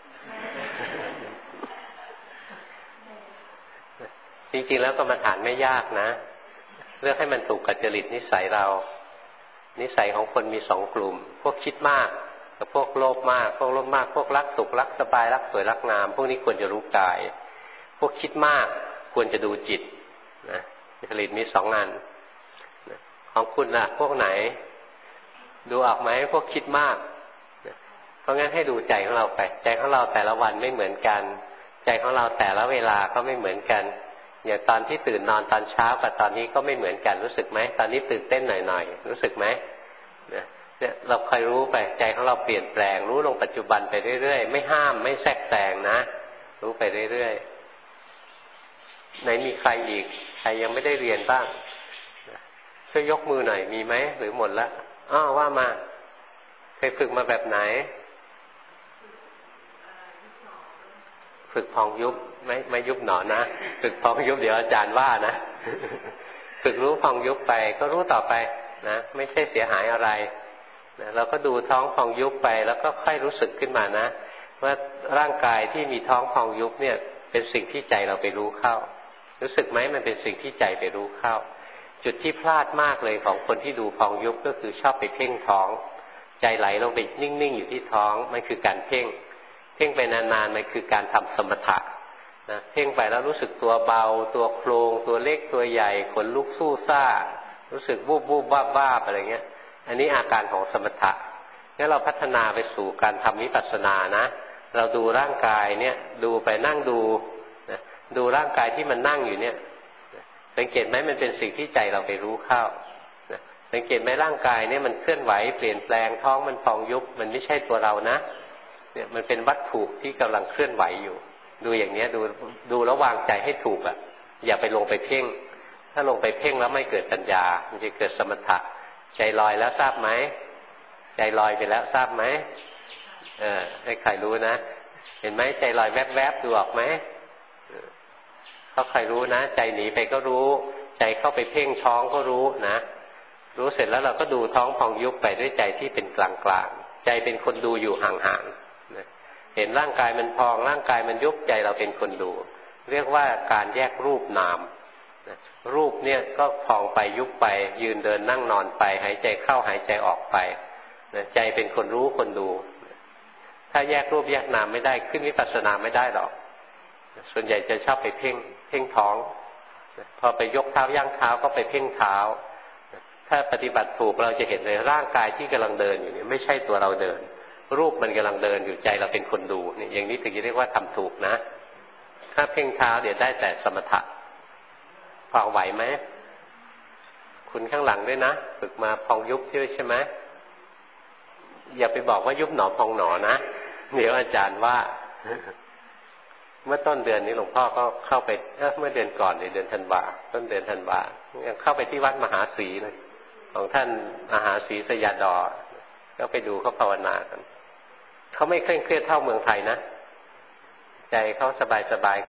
จริงๆแล้วกรรมฐานไม่ยากนะเลือกให้มันถูกกับจริตนิสัยเรานิสัยของคนมี2 กลุ่มพวกคิดมากกับพวกโลภมากพวกรักสุขรักสบายรักสวยรักงามพวกนี้ควรจะรู้กายพวกคิดมากควรจะดูจิตนะจริตมี2 อันของคุณล่ะพวกไหนดูออกไหมพวกคิดมากเพราะงั้นให้ดูใจของเราไปใจของเราแต่ละวันไม่เหมือนกันใจของเราแต่ละเวลาก็ไม่เหมือนกันอย่างตอนที่ตื่นนอนตอนเช้ากับตอนนี้ก็ไม่เหมือนกันรู้สึกไหมตอนนี้ตื่นเต้นหน่อยๆรู้สึกไหมเนี่ยเราคอยรู้ไปใจของเราเปลี่ยนแปลงรู้ลงปัจจุบันไปเรื่อยๆไม่ห้ามไม่แทรกแซงนะรู้ไปเรื่อยๆไหนมีใครอีกใครยังไม่ได้เรียนบ้างช่วยยกมือหน่อยมีไหมหรือหมดละว่ามาเคยฝึกมาแบบไหนฝึกพองยุบไม่ยุบหนอนะฝึกพองยุบเดี๋ยวอาจารย์ว่านะฝึกรู้พองยุบไปก็รู้ต่อไปนะไม่ใช่เสียหายอะไรนะเราก็ดูท้องพองยุบไปแล้วก็ค่อยรู้สึกขึ้นมานะว่าร่างกายที่มีท้องพองยุบเนี่ยเป็นสิ่งที่ใจเราไปรู้เข้ารู้สึกไหมมันเป็นสิ่งที่ใจไปรู้เข้าจุดที่พลาดมากเลยของคนที่ดูพองยุบก็คือชอบไปเพ่งท้องใจไหลลงไปนิ่งๆอยู่ที่ท้องมันคือการเพ่งไปนานๆมันคือการทำสมถะนะเพ่งไปแล้วรู้สึกตัวเบาตัวโครงตัวเล็กตัวใหญ่ขนลุกสู้ซ่ารู้สึกวูบบ้าอะไรเงี้ยอันนี้อาการของสมถะงั้นเราพัฒนาไปสู่การทำวิปัสสนานะเราดูร่างกายเนี่ยดูไปนั่งดูนะดูร่างกายที่มันนั่งอยู่เนี่ยสังเกตไหมมันเป็นสิ่งที่ใจเราไปรู้เข้านะสังเกตไหมร่างกายเนี่ยมันเคลื่อนไหวเปลี่ยนแปลงท้องมันพองยุบมันไม่ใช่ตัวเรานะเนี่ยมันเป็นวัตถุที่กำลังเคลื่อนไหวอยู่ดูอย่างเนี้ยดูแล้ววางใจให้ถูกอ่ะอย่าไปลงไปเพ่งถ้าลงไปเพ่งแล้วไม่เกิดปัญญามันจะเกิดสมถะใจลอยแล้วทราบไหมใจลอยไปแล้วทราบไหมให้ใครรู้นะเห็นไหมใจลอยแวบๆดูออกไหมเขาใครรู้นะใจหนีไปก็รู้ใจเข้าไปเพ่งท้องก็รู้นะรู้เสร็จแล้วเราก็ดูท้องพองยุบไปด้วยใจที่เป็นกลางๆใจเป็นคนดูอยู่ห่างๆเห็นร่างกายมันพองร่างกายมันยุบใจเราเป็นคนดูเรียกว่าการแยกรูปนามรูปเนี่ยก็พองไปยุบไปยืนเดินนั่งนอนไปหายใจเข้าหายใจออกไปใจเป็นคนรู้คนดูถ้าแยกรูปแยกนามไม่ได้ขึ้นวิปัสสนาไม่ได้หรอกส่วนใหญ่จะชอบไปเพ่งท้องพอไปยกเท้าย่างเท้าก็ไปเพ่งเท้าถ้าปฏิบัติถูกเราจะเห็นเลยร่างกายที่กำลังเดินอยู่นี่ไม่ใช่ตัวเราเดินรูปมันกำลังเดินอยู่ใจเราเป็นคนดูนี่อย่างนี้ถึงจะเรียกว่าทำถูกนะถ้าเพ่งเท้าเดี๋ยวได้แต่สมถะพอไหวไหมคุณข้างหลังด้วยนะฝึกมาพองยุบเยอะใช่ไหมอย่าไปบอกว่ายุบหนอพองหนอนะเดี๋ยวอาจารย์ว่าเมื่อต้นเดือนนี้หลวงพ่อก็เข้าไปเมื่อเดือนก่อนในเดือนธันวาต้นเดือนธันวายังเข้าไปที่วัดมหาศรีเลยของท่านมหาศรีสยาดอก็ไปดูเขาภาวนากันเขาไม่เคร่งเครียดเท่าเมืองไทยนะใจเขาสบาย